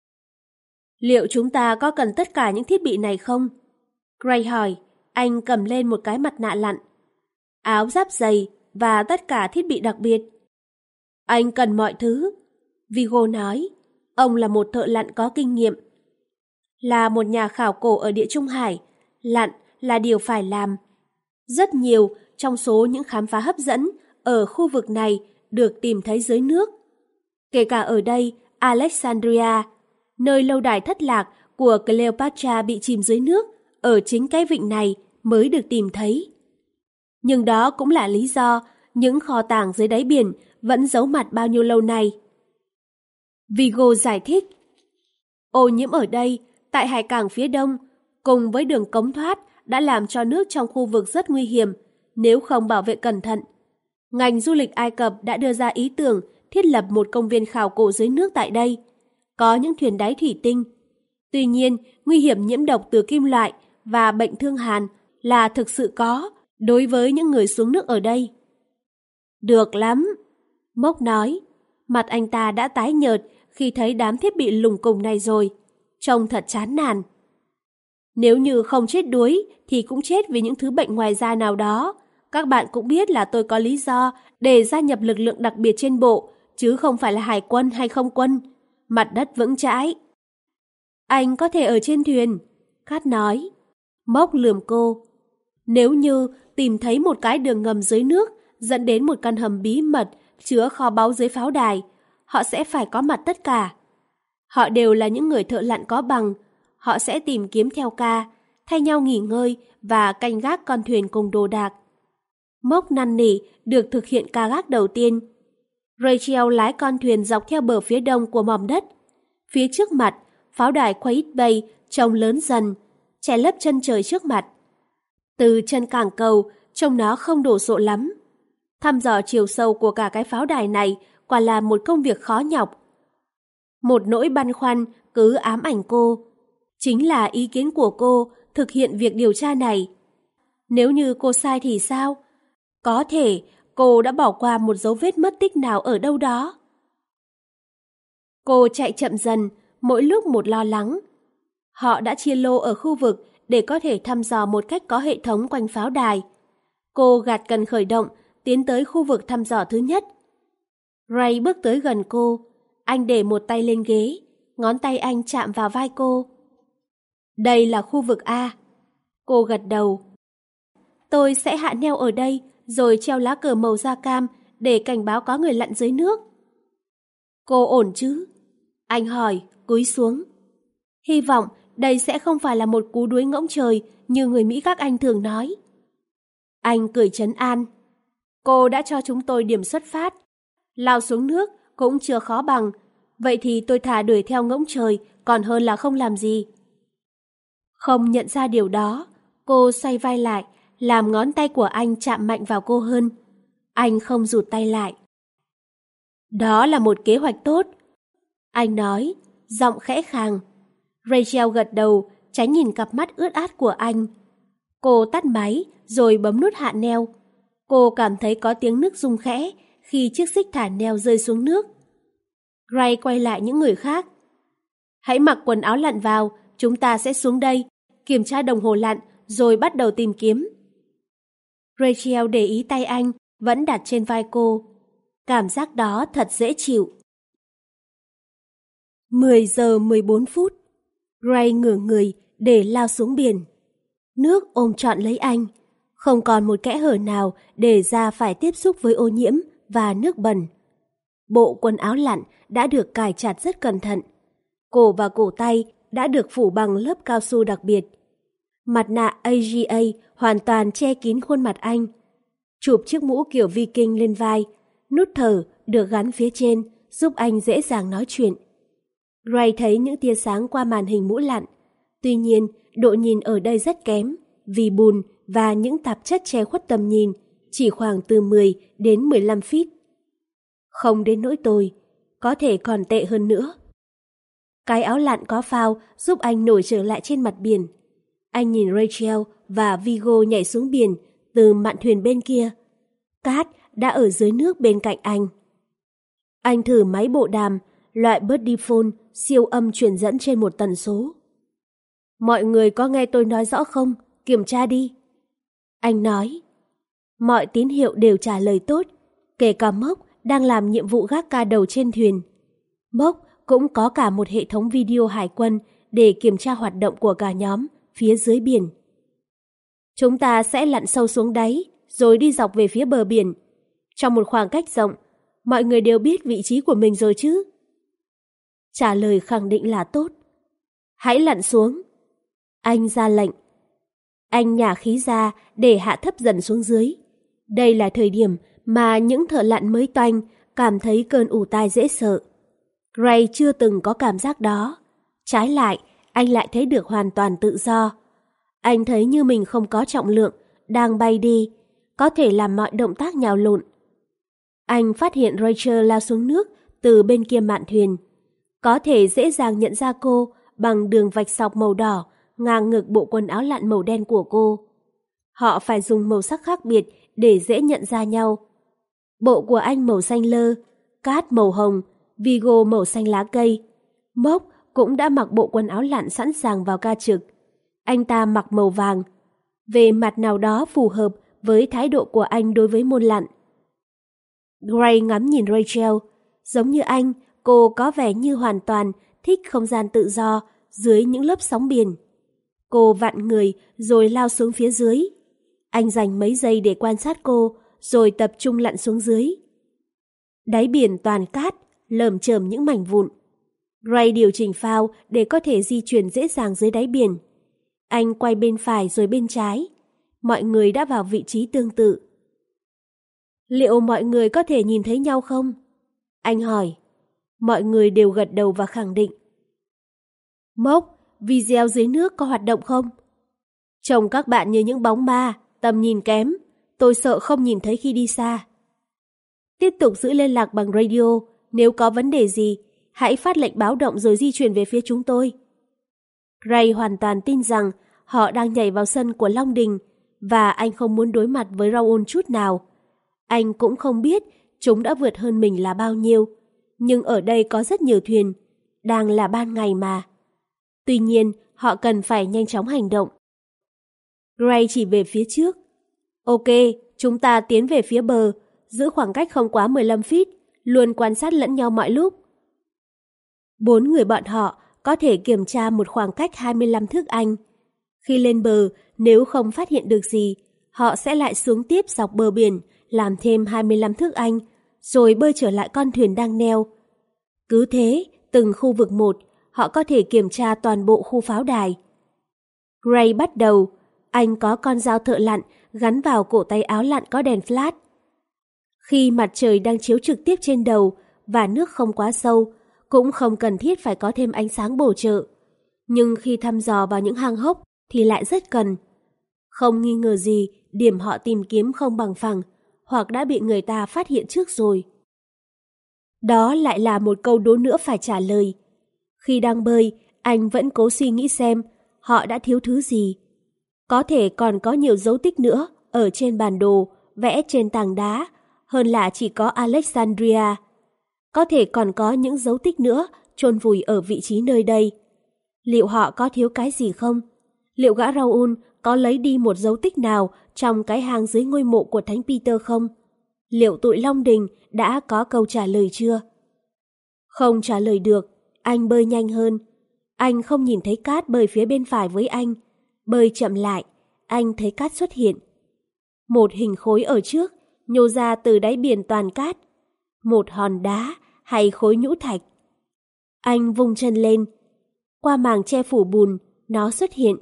Liệu chúng ta có cần tất cả những thiết bị này không? Gray hỏi, anh cầm lên một cái mặt nạ lặn, áo giáp dày và tất cả thiết bị đặc biệt. Anh cần mọi thứ, Vigo nói. Ông là một thợ lặn có kinh nghiệm. Là một nhà khảo cổ ở Địa Trung Hải, lặn là điều phải làm. Rất nhiều trong số những khám phá hấp dẫn ở khu vực này được tìm thấy dưới nước. Kể cả ở đây, Alexandria, nơi lâu đài thất lạc của Cleopatra bị chìm dưới nước, ở chính cái vịnh này mới được tìm thấy. Nhưng đó cũng là lý do những kho tàng dưới đáy biển vẫn giấu mặt bao nhiêu lâu nay. Vigo giải thích, ô nhiễm ở đây, tại hải cảng phía đông, cùng với đường cống thoát đã làm cho nước trong khu vực rất nguy hiểm nếu không bảo vệ cẩn thận. Ngành du lịch Ai Cập đã đưa ra ý tưởng thiết lập một công viên khảo cổ dưới nước tại đây. Có những thuyền đáy thủy tinh. Tuy nhiên, nguy hiểm nhiễm độc từ kim loại và bệnh thương hàn là thực sự có đối với những người xuống nước ở đây. Được lắm, Mốc nói. Mặt anh ta đã tái nhợt khi thấy đám thiết bị lùng cùng này rồi. Trông thật chán nản. Nếu như không chết đuối thì cũng chết vì những thứ bệnh ngoài da nào đó. Các bạn cũng biết là tôi có lý do để gia nhập lực lượng đặc biệt trên bộ, chứ không phải là hải quân hay không quân. Mặt đất vững chãi. Anh có thể ở trên thuyền, Kat nói. Mốc lườm cô. Nếu như tìm thấy một cái đường ngầm dưới nước dẫn đến một căn hầm bí mật chứa kho báu dưới pháo đài, họ sẽ phải có mặt tất cả. Họ đều là những người thợ lặn có bằng. Họ sẽ tìm kiếm theo ca, thay nhau nghỉ ngơi và canh gác con thuyền cùng đồ đạc. Mốc năn nỉ được thực hiện ca gác đầu tiên. Rachel lái con thuyền dọc theo bờ phía đông của mỏm đất. Phía trước mặt, pháo đài Quaid Bay trông lớn dần, che lấp chân trời trước mặt. Từ chân cảng cầu, trông nó không đồ sộ lắm. Thăm dò chiều sâu của cả cái pháo đài này quả là một công việc khó nhọc. Một nỗi băn khoăn cứ ám ảnh cô. Chính là ý kiến của cô thực hiện việc điều tra này. Nếu như cô sai thì sao? Có thể cô đã bỏ qua một dấu vết mất tích nào ở đâu đó. Cô chạy chậm dần, mỗi lúc một lo lắng. Họ đã chia lô ở khu vực để có thể thăm dò một cách có hệ thống quanh pháo đài. Cô gạt cần khởi động, tiến tới khu vực thăm dò thứ nhất. Ray bước tới gần cô. Anh để một tay lên ghế, ngón tay anh chạm vào vai cô. Đây là khu vực A. Cô gật đầu. Tôi sẽ hạ neo ở đây, rồi treo lá cờ màu da cam để cảnh báo có người lặn dưới nước. Cô ổn chứ? Anh hỏi, cúi xuống. Hy vọng đây sẽ không phải là một cú đuối ngỗng trời như người Mỹ các anh thường nói. Anh cười trấn an. Cô đã cho chúng tôi điểm xuất phát. Lao xuống nước cũng chưa khó bằng. Vậy thì tôi thà đuổi theo ngỗng trời còn hơn là không làm gì. Không nhận ra điều đó, cô xoay vai lại, làm ngón tay của anh chạm mạnh vào cô hơn. Anh không rụt tay lại. Đó là một kế hoạch tốt. Anh nói, giọng khẽ khàng. Rachel gật đầu, tránh nhìn cặp mắt ướt át của anh. Cô tắt máy, rồi bấm nút hạ neo. Cô cảm thấy có tiếng nước rung khẽ khi chiếc xích thả neo rơi xuống nước. Gray quay lại những người khác. Hãy mặc quần áo lặn vào, chúng ta sẽ xuống đây, kiểm tra đồng hồ lặn, rồi bắt đầu tìm kiếm. Rachel để ý tay anh, vẫn đặt trên vai cô. Cảm giác đó thật dễ chịu. mười giờ mười bốn phút. Gray ngửa người để lao xuống biển. Nước ôm trọn lấy anh. Không còn một kẽ hở nào để da phải tiếp xúc với ô nhiễm và nước bẩn. Bộ quần áo lặn đã được cài chặt rất cẩn thận. Cổ và cổ tay đã được phủ bằng lớp cao su đặc biệt. Mặt nạ a giê a hoàn toàn che kín khuôn mặt anh. Chụp chiếc mũ kiểu Viking lên vai, nút thở được gắn phía trên giúp anh dễ dàng nói chuyện. Gray thấy những tia sáng qua màn hình mũ lặn. Tuy nhiên, độ nhìn ở đây rất kém vì bùn và những tạp chất che khuất tầm nhìn, chỉ khoảng từ mười đến mười lăm feet. Không đến nỗi tồi, có thể còn tệ hơn nữa. Cái áo lặn có phao giúp anh nổi trở lại trên mặt biển. Anh nhìn Rachel và Viggo nhảy xuống biển từ mạn thuyền bên kia. Kat đã ở dưới nước bên cạnh anh. Anh thử máy bộ đàm, loại Buddy Phone siêu âm truyền dẫn trên một tần số. Mọi người có nghe tôi nói rõ không? Kiểm tra đi. Anh nói. Mọi tín hiệu đều trả lời tốt, kể cả Mốc đang làm nhiệm vụ gác ca đầu trên thuyền. Mốc cũng có cả một hệ thống video hải quân để kiểm tra hoạt động của cả nhóm phía dưới biển. Chúng ta sẽ lặn sâu xuống đáy, rồi đi dọc về phía bờ biển. Trong một khoảng cách rộng, mọi người đều biết vị trí của mình rồi chứ? Trả lời khẳng định là tốt. Hãy lặn xuống. Anh ra lệnh. Anh nhả khí ra để hạ thấp dần xuống dưới. Đây là thời điểm mà những thợ lặn mới toanh cảm thấy cơn ù tai dễ sợ. Gray chưa từng có cảm giác đó. Trái lại, anh lại thấy được hoàn toàn tự do. Anh thấy như mình không có trọng lượng, đang bay đi, có thể làm mọi động tác nhào lộn. Anh phát hiện Rachel lao xuống nước từ bên kia mạn thuyền. Có thể dễ dàng nhận ra cô bằng đường vạch sọc màu đỏ ngang ngực bộ quần áo lặn màu đen của cô. Họ phải dùng màu sắc khác biệt để dễ nhận ra nhau. Bộ của anh màu xanh lơ, Kat màu hồng, Viggo màu xanh lá cây. Mốc cũng đã mặc bộ quần áo lặn sẵn sàng vào ca trực. Anh ta mặc màu vàng. Về mặt nào đó phù hợp với thái độ của anh đối với môn lặn. Gray ngắm nhìn Rachel. Giống như anh, cô có vẻ như hoàn toàn thích không gian tự do dưới những lớp sóng biển. Cô vặn người rồi lao xuống phía dưới. Anh dành mấy giây để quan sát cô, rồi tập trung lặn xuống dưới. Đáy biển toàn cát, lởm chởm những mảnh vụn. Gray điều chỉnh phao để có thể di chuyển dễ dàng dưới đáy biển. Anh quay bên phải rồi bên trái. Mọi người đã vào vị trí tương tự. Liệu mọi người có thể nhìn thấy nhau không? Anh hỏi. Mọi người đều gật đầu và khẳng định. Mốc, video dưới nước có hoạt động không? Trông các bạn như những bóng ma, tầm nhìn kém. Tôi sợ không nhìn thấy khi đi xa. Tiếp tục giữ liên lạc bằng radio. Nếu có vấn đề gì, hãy phát lệnh báo động rồi di chuyển về phía chúng tôi. Gray hoàn toàn tin rằng họ đang nhảy vào sân của Long Đình và anh không muốn đối mặt với Raoul chút nào. Anh cũng không biết chúng đã vượt hơn mình là bao nhiêu, nhưng ở đây có rất nhiều thuyền, đang là ban ngày mà. Tuy nhiên, họ cần phải nhanh chóng hành động. Gray chỉ về phía trước. Ok, chúng ta tiến về phía bờ, giữ khoảng cách không quá mười lăm feet, luôn quan sát lẫn nhau mọi lúc. Bốn người bọn họ có thể kiểm tra một khoảng cách hai mươi lăm thước Anh. Khi lên bờ, nếu không phát hiện được gì, họ sẽ lại xuống tiếp dọc bờ biển, làm thêm hai mươi lăm thước Anh, rồi bơi trở lại con thuyền đang neo. Cứ thế, từng khu vực một, họ có thể kiểm tra toàn bộ khu pháo đài. Gray bắt đầu. Anh có con dao thợ lặn gắn vào cổ tay áo lặn có đèn flash. Khi mặt trời đang chiếu trực tiếp trên đầu và nước không quá sâu, cũng không cần thiết phải có thêm ánh sáng bổ trợ. Nhưng khi thăm dò vào những hang hốc thì lại rất cần. Không nghi ngờ gì, điểm họ tìm kiếm không bằng phẳng, hoặc đã bị người ta phát hiện trước rồi. Đó lại là một câu đố nữa phải trả lời. Khi đang bơi, anh vẫn cố suy nghĩ xem họ đã thiếu thứ gì. Có thể còn có nhiều dấu tích nữa ở trên bản đồ, vẽ trên tảng đá, hơn là chỉ có Alexandria. Có thể còn có những dấu tích nữa chôn vùi ở vị trí nơi đây. Liệu họ có thiếu cái gì không? Liệu gã Raoul có lấy đi một dấu tích nào trong cái hang dưới ngôi mộ của Thánh Peter không? Liệu tụi Long Đình đã có câu trả lời chưa? Không trả lời được, anh bơi nhanh hơn. Anh không nhìn thấy Kat bơi phía bên phải với anh. Bơi chậm lại, anh thấy Kat xuất hiện. Một hình khối ở trước, nhô ra từ đáy biển toàn cát. Một hòn đá hay khối nhũ thạch. Anh vung chân lên. Qua màng che phủ bùn, nó xuất hiện.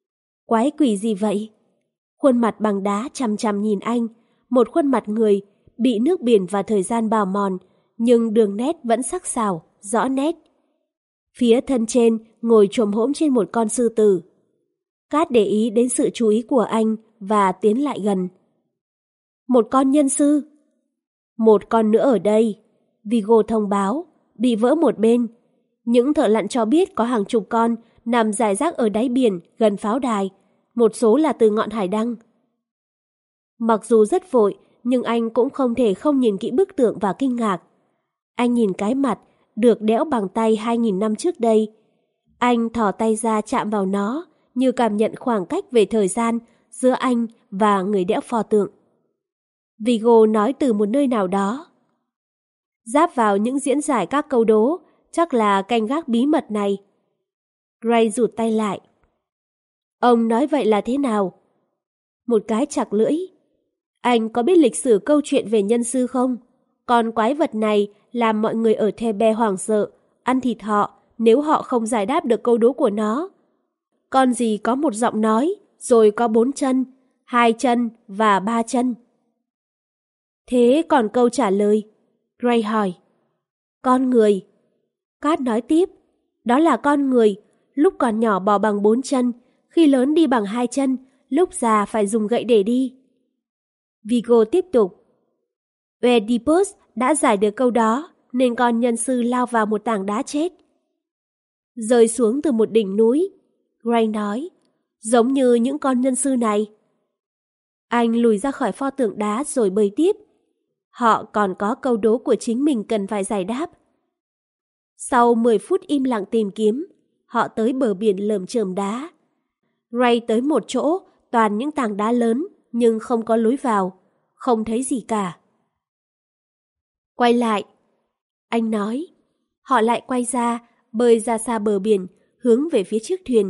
Quái quỷ gì vậy? Khuôn mặt bằng đá chằm chằm nhìn anh. Một khuôn mặt người, bị nước biển và thời gian bào mòn, nhưng đường nét vẫn sắc sảo, rõ nét. Phía thân trên ngồi chồm hổm trên một con sư tử. Cát để ý đến sự chú ý của anh và tiến lại gần. Một con nhân sư. Một con nữa ở đây, Vigo thông báo, bị vỡ một bên. Những thợ lặn cho biết có hàng chục con nằm rải rác ở đáy biển gần pháo đài, một số là từ ngọn hải đăng. Mặc dù rất vội, nhưng anh cũng không thể không nhìn kỹ bức tượng và kinh ngạc. Anh nhìn cái mặt được đẽo bằng tay hai nghìn năm trước đây. Anh thò tay ra chạm vào nó, như cảm nhận khoảng cách về thời gian giữa anh và người đẽo pho tượng. Vigo nói từ một nơi nào đó. Giáp vào những diễn giải các câu đố, chắc là canh gác bí mật này. Gray rụt tay lại. Ông nói vậy là thế nào? Một cái chặt lưỡi. Anh có biết lịch sử câu chuyện về nhân sư không? Con quái vật này làm mọi người ở Thebe hoảng sợ, ăn thịt họ nếu họ không giải đáp được câu đố của nó. Con gì có một giọng nói, rồi có bốn chân, hai chân và ba chân. Thế còn câu trả lời? Gray hỏi. Con người. Cát nói tiếp. Đó là con người, lúc còn nhỏ bò bằng bốn chân, khi lớn đi bằng hai chân, lúc già phải dùng gậy để đi. Vigo tiếp tục. Oedipus đã giải được câu đó, nên con nhân sư lao vào một tảng đá chết. Rơi xuống từ một đỉnh núi, Gray nói, giống như những con nhân sư này. Anh lùi ra khỏi pho tượng đá rồi bơi tiếp. Họ còn có câu đố của chính mình cần phải giải đáp. Sau mười phút im lặng tìm kiếm, họ tới bờ biển lởm chởm đá. Gray tới một chỗ, toàn những tảng đá lớn, nhưng không có lối vào, không thấy gì cả. Quay lại, anh nói. Họ lại quay ra, bơi ra xa bờ biển, hướng về phía chiếc thuyền.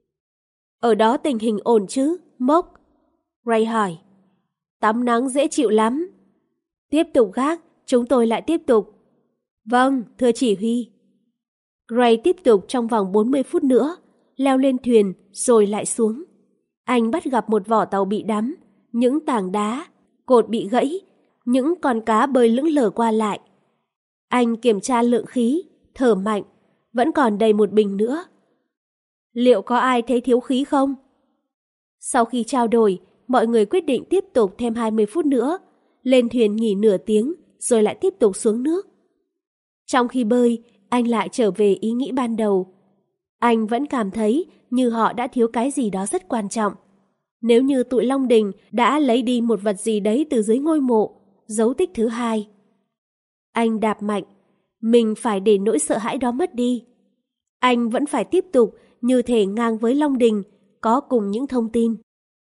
Ở đó tình hình ổn chứ, Mốc? Gray hỏi. Tắm nắng dễ chịu lắm. Tiếp tục gác, chúng tôi lại tiếp tục. Vâng, thưa chỉ huy. Gray tiếp tục trong vòng bốn mươi phút nữa, leo lên thuyền rồi lại xuống. Anh bắt gặp một vỏ tàu bị đắm, những tảng đá, cột bị gãy, những con cá bơi lững lờ qua lại. Anh kiểm tra lượng khí, thở mạnh, vẫn còn đầy một bình nữa. Liệu có ai thấy thiếu khí không? Sau khi trao đổi, mọi người quyết định tiếp tục thêm hai mươi phút nữa, lên thuyền nghỉ nửa tiếng rồi lại tiếp tục xuống nước. Trong khi bơi, anh lại trở về ý nghĩ ban đầu. Anh vẫn cảm thấy như họ đã thiếu cái gì đó rất quan trọng. Nếu như tụi Long Đình đã lấy đi một vật gì đấy từ dưới ngôi mộ, dấu tích thứ hai. Anh đạp mạnh, mình phải để nỗi sợ hãi đó mất đi. Anh vẫn phải tiếp tục như thể ngang với Long Đình, có cùng những thông tin.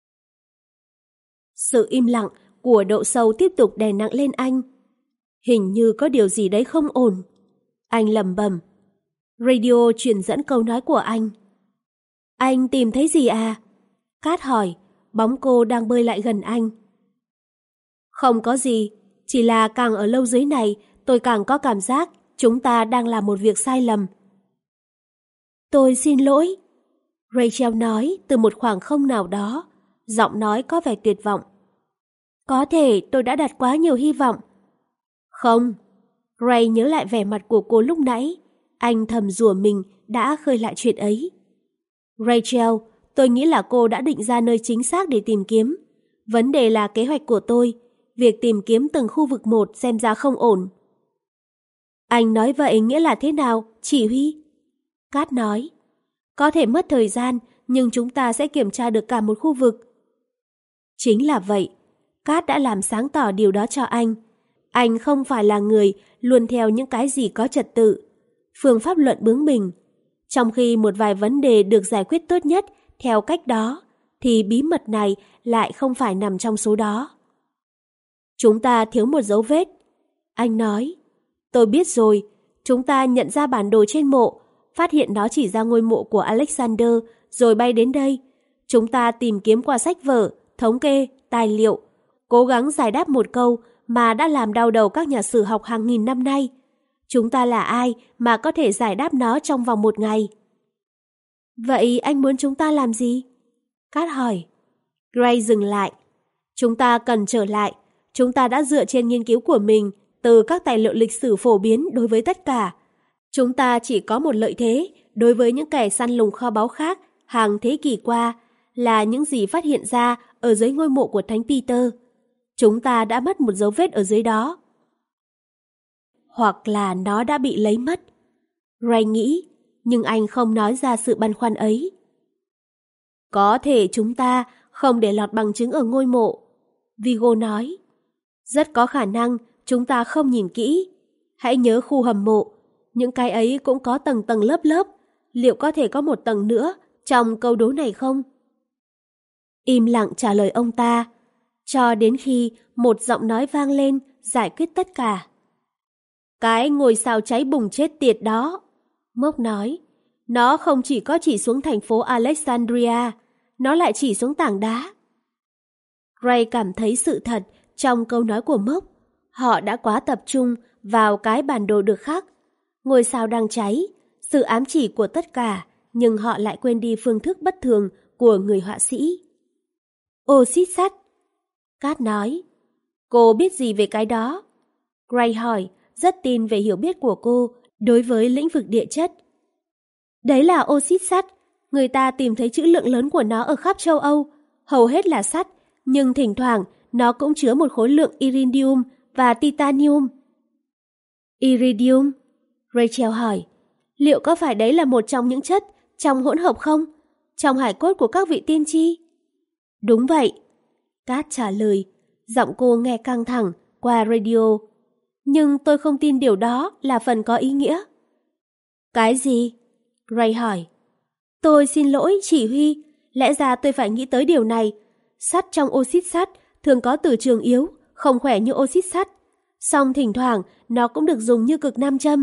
Sự im lặng của độ sâu tiếp tục đè nặng lên anh. Hình như có điều gì đấy không ổn. Anh lẩm bẩm. Radio truyền dẫn câu nói của anh. Anh tìm thấy gì à? Cát hỏi, bóng cô đang bơi lại gần anh. Không có gì, chỉ là càng ở lâu dưới này, tôi càng có cảm giác chúng ta đang làm một việc sai lầm. Tôi xin lỗi, Rachel nói từ một khoảng không nào đó, giọng nói có vẻ tuyệt vọng. Có thể tôi đã đặt quá nhiều hy vọng. Không, Gray nhớ lại vẻ mặt của cô lúc nãy, anh thầm rủa mình đã khơi lại chuyện ấy. Rachel, tôi nghĩ là cô đã định ra nơi chính xác để tìm kiếm. Vấn đề là kế hoạch của tôi, việc tìm kiếm từng khu vực một xem ra không ổn. Anh nói vậy nghĩa là thế nào, chỉ huy? Cát nói, có thể mất thời gian, nhưng chúng ta sẽ kiểm tra được cả một khu vực. Chính là vậy, Cát đã làm sáng tỏ điều đó cho anh. Anh không phải là người luôn theo những cái gì có trật tự, phương pháp luận bướng bỉnh. Trong khi một vài vấn đề được giải quyết tốt nhất theo cách đó, thì bí mật này lại không phải nằm trong số đó. Chúng ta thiếu một dấu vết. Anh nói, tôi biết rồi, chúng ta nhận ra bản đồ trên mộ, phát hiện nó chỉ ra ngôi mộ của Alexander, rồi bay đến đây. Chúng ta tìm kiếm qua sách vở, thống kê, tài liệu, cố gắng giải đáp một câu mà đã làm đau đầu các nhà sử học hàng nghìn năm nay. Chúng ta là ai mà có thể giải đáp nó trong vòng một ngày? Vậy anh muốn chúng ta làm gì? Cát hỏi. Gray dừng lại. Chúng ta cần trở lại, chúng ta đã dựa trên nghiên cứu của mình từ các tài liệu lịch sử phổ biến đối với tất cả. Chúng ta chỉ có một lợi thế đối với những kẻ săn lùng kho báu khác hàng thế kỷ qua là những gì phát hiện ra ở dưới ngôi mộ của Thánh Peter. Chúng ta đã mất một dấu vết ở dưới đó. Hoặc là nó đã bị lấy mất. Ray nghĩ, nhưng anh không nói ra sự băn khoăn ấy. Có thể chúng ta không để lọt bằng chứng ở ngôi mộ, Vigo nói. Rất có khả năng chúng ta không nhìn kỹ. Hãy nhớ khu hầm mộ, những cái ấy cũng có tầng tầng lớp lớp. Liệu có thể có một tầng nữa trong câu đố này không? Im lặng trả lời ông ta, cho đến khi một giọng nói vang lên giải quyết tất cả. Cái ngôi sao cháy bùng chết tiệt đó, Mốc nói. Nó không chỉ có chỉ xuống thành phố Alexandria, nó lại chỉ xuống tảng đá. Ray cảm thấy sự thật trong câu nói của Mốc. Họ đã quá tập trung vào cái bản đồ được khắc. Ngôi sao đang cháy, sự ám chỉ của tất cả, nhưng họ lại quên đi phương thức bất thường của người họa sĩ. Oxit sắt, Kat nói. Cô biết gì về cái đó? Gray hỏi, rất tin về hiểu biết của cô đối với lĩnh vực địa chất. Đấy là oxit sắt, người ta tìm thấy trữ lượng lớn của nó ở khắp châu Âu, hầu hết là sắt, nhưng thỉnh thoảng nó cũng chứa một khối lượng iridium và titanium. Iridium? Rachel hỏi, liệu có phải đấy là một trong những chất trong hỗn hợp không? Trong hải cốt của các vị tiên tri? Đúng vậy, Kat trả lời, giọng cô nghe căng thẳng qua radio. Nhưng tôi không tin điều đó là phần có ý nghĩa. Cái gì? Ray hỏi. Tôi xin lỗi, chỉ huy. Lẽ ra tôi phải nghĩ tới điều này. Sắt trong oxit sắt thường có từ trường yếu, không khỏe như oxit sắt. Song thỉnh thoảng nó cũng được dùng như cực nam châm.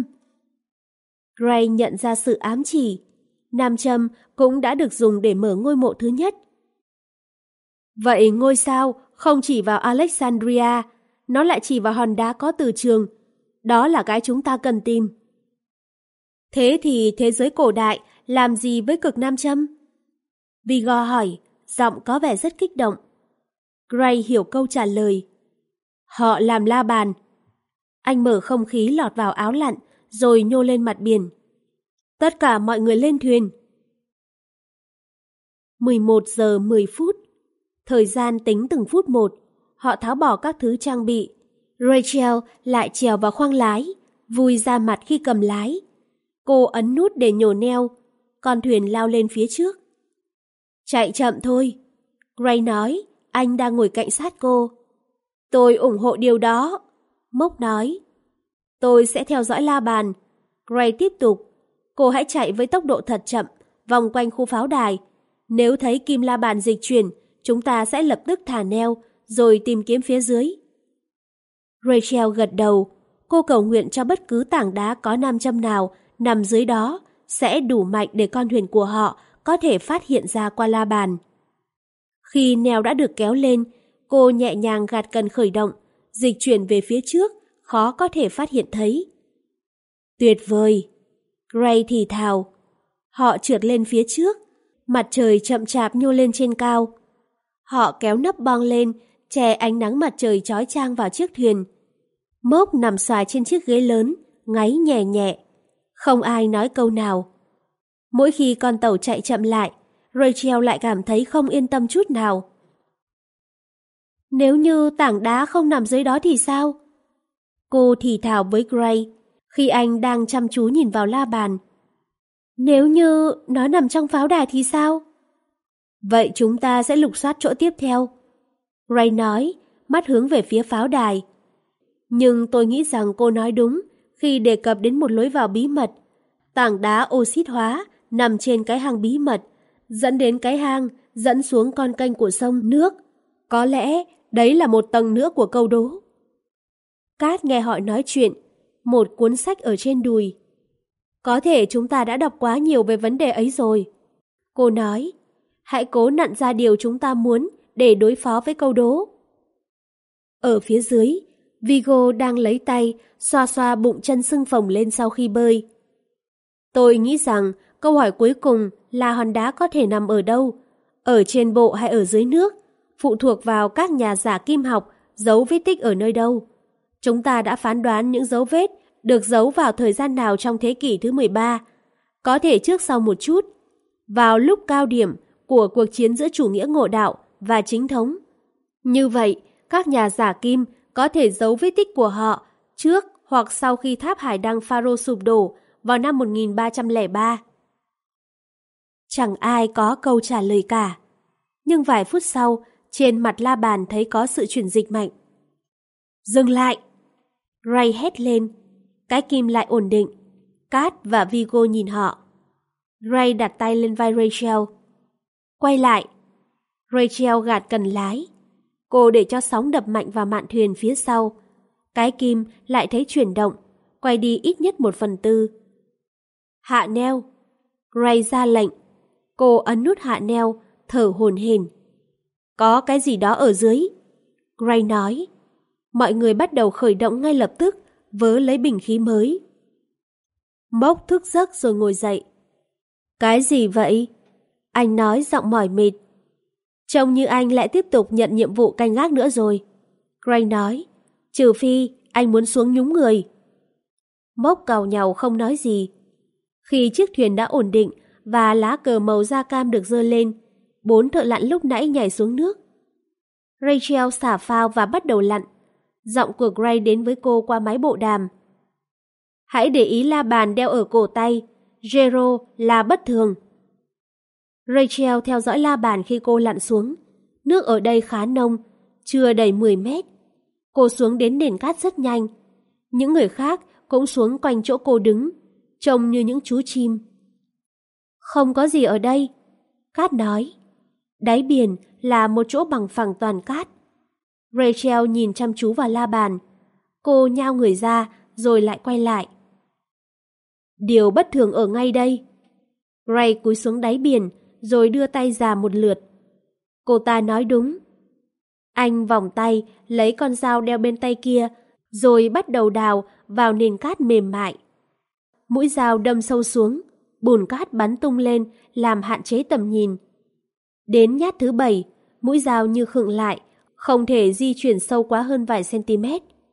Ray nhận ra sự ám chỉ. Nam châm cũng đã được dùng để mở ngôi mộ thứ nhất. Vậy ngôi sao không chỉ vào Alexandria, nó lại chỉ vào hòn đá có từ trường. Đó là cái chúng ta cần tìm. Thế thì thế giới cổ đại làm gì với cực nam châm? Vigor hỏi, giọng có vẻ rất kích động. Gray hiểu câu trả lời. Họ làm la bàn. Anh mở không khí lọt vào áo lặn, rồi nhô lên mặt biển. Tất cả mọi người lên thuyền. mười một giờ mười phút. Thời gian tính từng phút một. Họ tháo bỏ các thứ trang bị. Rachel lại trèo vào khoang lái, vui ra mặt khi cầm lái. Cô ấn nút để nhổ neo. Con thuyền lao lên phía trước. Chạy chậm thôi, Gray nói, anh đang ngồi cạnh sát cô. Tôi ủng hộ điều đó, Mốc nói. Tôi sẽ theo dõi la bàn. Gray tiếp tục. Cô hãy chạy với tốc độ thật chậm, vòng quanh khu pháo đài. Nếu thấy kim la bàn dịch chuyển, chúng ta sẽ lập tức thả neo, rồi tìm kiếm phía dưới. Rachel gật đầu. Cô cầu nguyện cho bất cứ tảng đá có nam châm nào nằm dưới đó sẽ đủ mạnh để con thuyền của họ có thể phát hiện ra qua la bàn. Khi neo đã được kéo lên, cô nhẹ nhàng gạt cần khởi động, dịch chuyển về phía trước, khó có thể phát hiện thấy. Tuyệt vời! Gray thì thào. Họ trượt lên phía trước, mặt trời chậm chạp nhô lên trên cao. Họ kéo nắp bong lên, che ánh nắng mặt trời chói chang vào chiếc thuyền. Mốc nằm xoài trên chiếc ghế lớn, ngáy nhẹ nhẹ. Không ai nói câu nào. Mỗi khi con tàu chạy chậm lại, Rachel lại cảm thấy không yên tâm chút nào. Nếu như tảng đá không nằm dưới đó thì sao? Cô thì thào với Gray khi anh đang chăm chú nhìn vào la bàn. Nếu như nó nằm trong pháo đài thì sao? Vậy chúng ta sẽ lục soát chỗ tiếp theo. Gray nói, mắt hướng về phía pháo đài. Nhưng tôi nghĩ rằng cô nói đúng khi đề cập đến một lối vào bí mật. Tảng đá oxit hóa nằm trên cái hang bí mật, dẫn đến cái hang, dẫn xuống con kênh của sông nước. Có lẽ đấy là một tầng nữa của câu đố. Kat nghe họ nói chuyện, một cuốn sách ở trên đùi. Có thể chúng ta đã đọc quá nhiều về vấn đề ấy rồi. Cô nói, hãy cố nặn ra điều chúng ta muốn để đối phó với câu đố. Ở phía dưới, Vigo đang lấy tay xoa xoa bụng chân sưng phồng lên sau khi bơi. Tôi nghĩ rằng câu hỏi cuối cùng là hòn đá có thể nằm ở đâu, ở trên bộ hay ở dưới nước, phụ thuộc vào các nhà giả kim học dấu vết tích ở nơi đâu. Chúng ta đã phán đoán những dấu vết được giấu vào thời gian nào trong thế kỷ thứ mười ba, có thể trước sau một chút, vào lúc cao điểm của cuộc chiến giữa chủ nghĩa ngộ đạo và chính thống. Như vậy, các nhà giả kim có thể giấu vết tích của họ trước hoặc sau khi tháp hải đăng Pharaoh sụp đổ vào năm một nghìn ba trăm lẻ ba. Chẳng ai có câu trả lời cả. Nhưng vài phút sau, trên mặt la bàn thấy có sự chuyển dịch mạnh. Dừng lại! Ray hét lên. Cái kim lại ổn định. Kat và Vigo nhìn họ. Ray đặt tay lên vai Rachel. Quay lại! Rachel gạt cần lái. Cô để cho sóng đập mạnh vào mạn thuyền phía sau. Cái kim lại thấy chuyển động, quay đi ít nhất một phần tư. Hạ neo! Ray ra lệnh. Cô ấn nút hạ neo, thở hổn hển. Có cái gì đó ở dưới. Ray nói. Mọi người bắt đầu khởi động ngay lập tức, vớ lấy bình khí mới. Mốc thức giấc rồi ngồi dậy. Cái gì vậy? Anh nói giọng mỏi mệt. Trông như anh lại tiếp tục nhận nhiệm vụ canh gác nữa rồi. Ray nói. Trừ phi anh muốn xuống nhúng người. Mốc càu nhàu không nói gì. Khi chiếc thuyền đã ổn định và lá cờ màu da cam được giơ lên, bốn thợ lặn lúc nãy nhảy xuống nước. Rachel xả phao và bắt đầu lặn. Giọng của Gray đến với cô qua máy bộ đàm. Hãy để ý la bàn đeo ở cổ tay. Zero là bất thường. Rachel theo dõi la bàn khi cô lặn xuống. Nước ở đây khá nông, chưa đầy mười mét. Cô xuống đến nền cát rất nhanh. Những người khác cũng xuống quanh chỗ cô đứng, trông như những chú chim. Không có gì ở đây, Kat nói. Đáy biển là một chỗ bằng phẳng toàn cát. Rachel nhìn chăm chú vào la bàn. Cô nhao người ra rồi lại quay lại. Điều bất thường ở ngay đây. Ray cúi xuống đáy biển rồi đưa tay ra một lượt. Cô ta nói đúng. Anh vòng tay lấy con dao đeo bên tay kia rồi bắt đầu đào vào nền cát mềm mại. Mũi dao đâm sâu xuống, bùn cát bắn tung lên làm hạn chế tầm nhìn. Đến nhát thứ bảy, mũi dao như khựng lại, không thể di chuyển sâu quá hơn vài cm.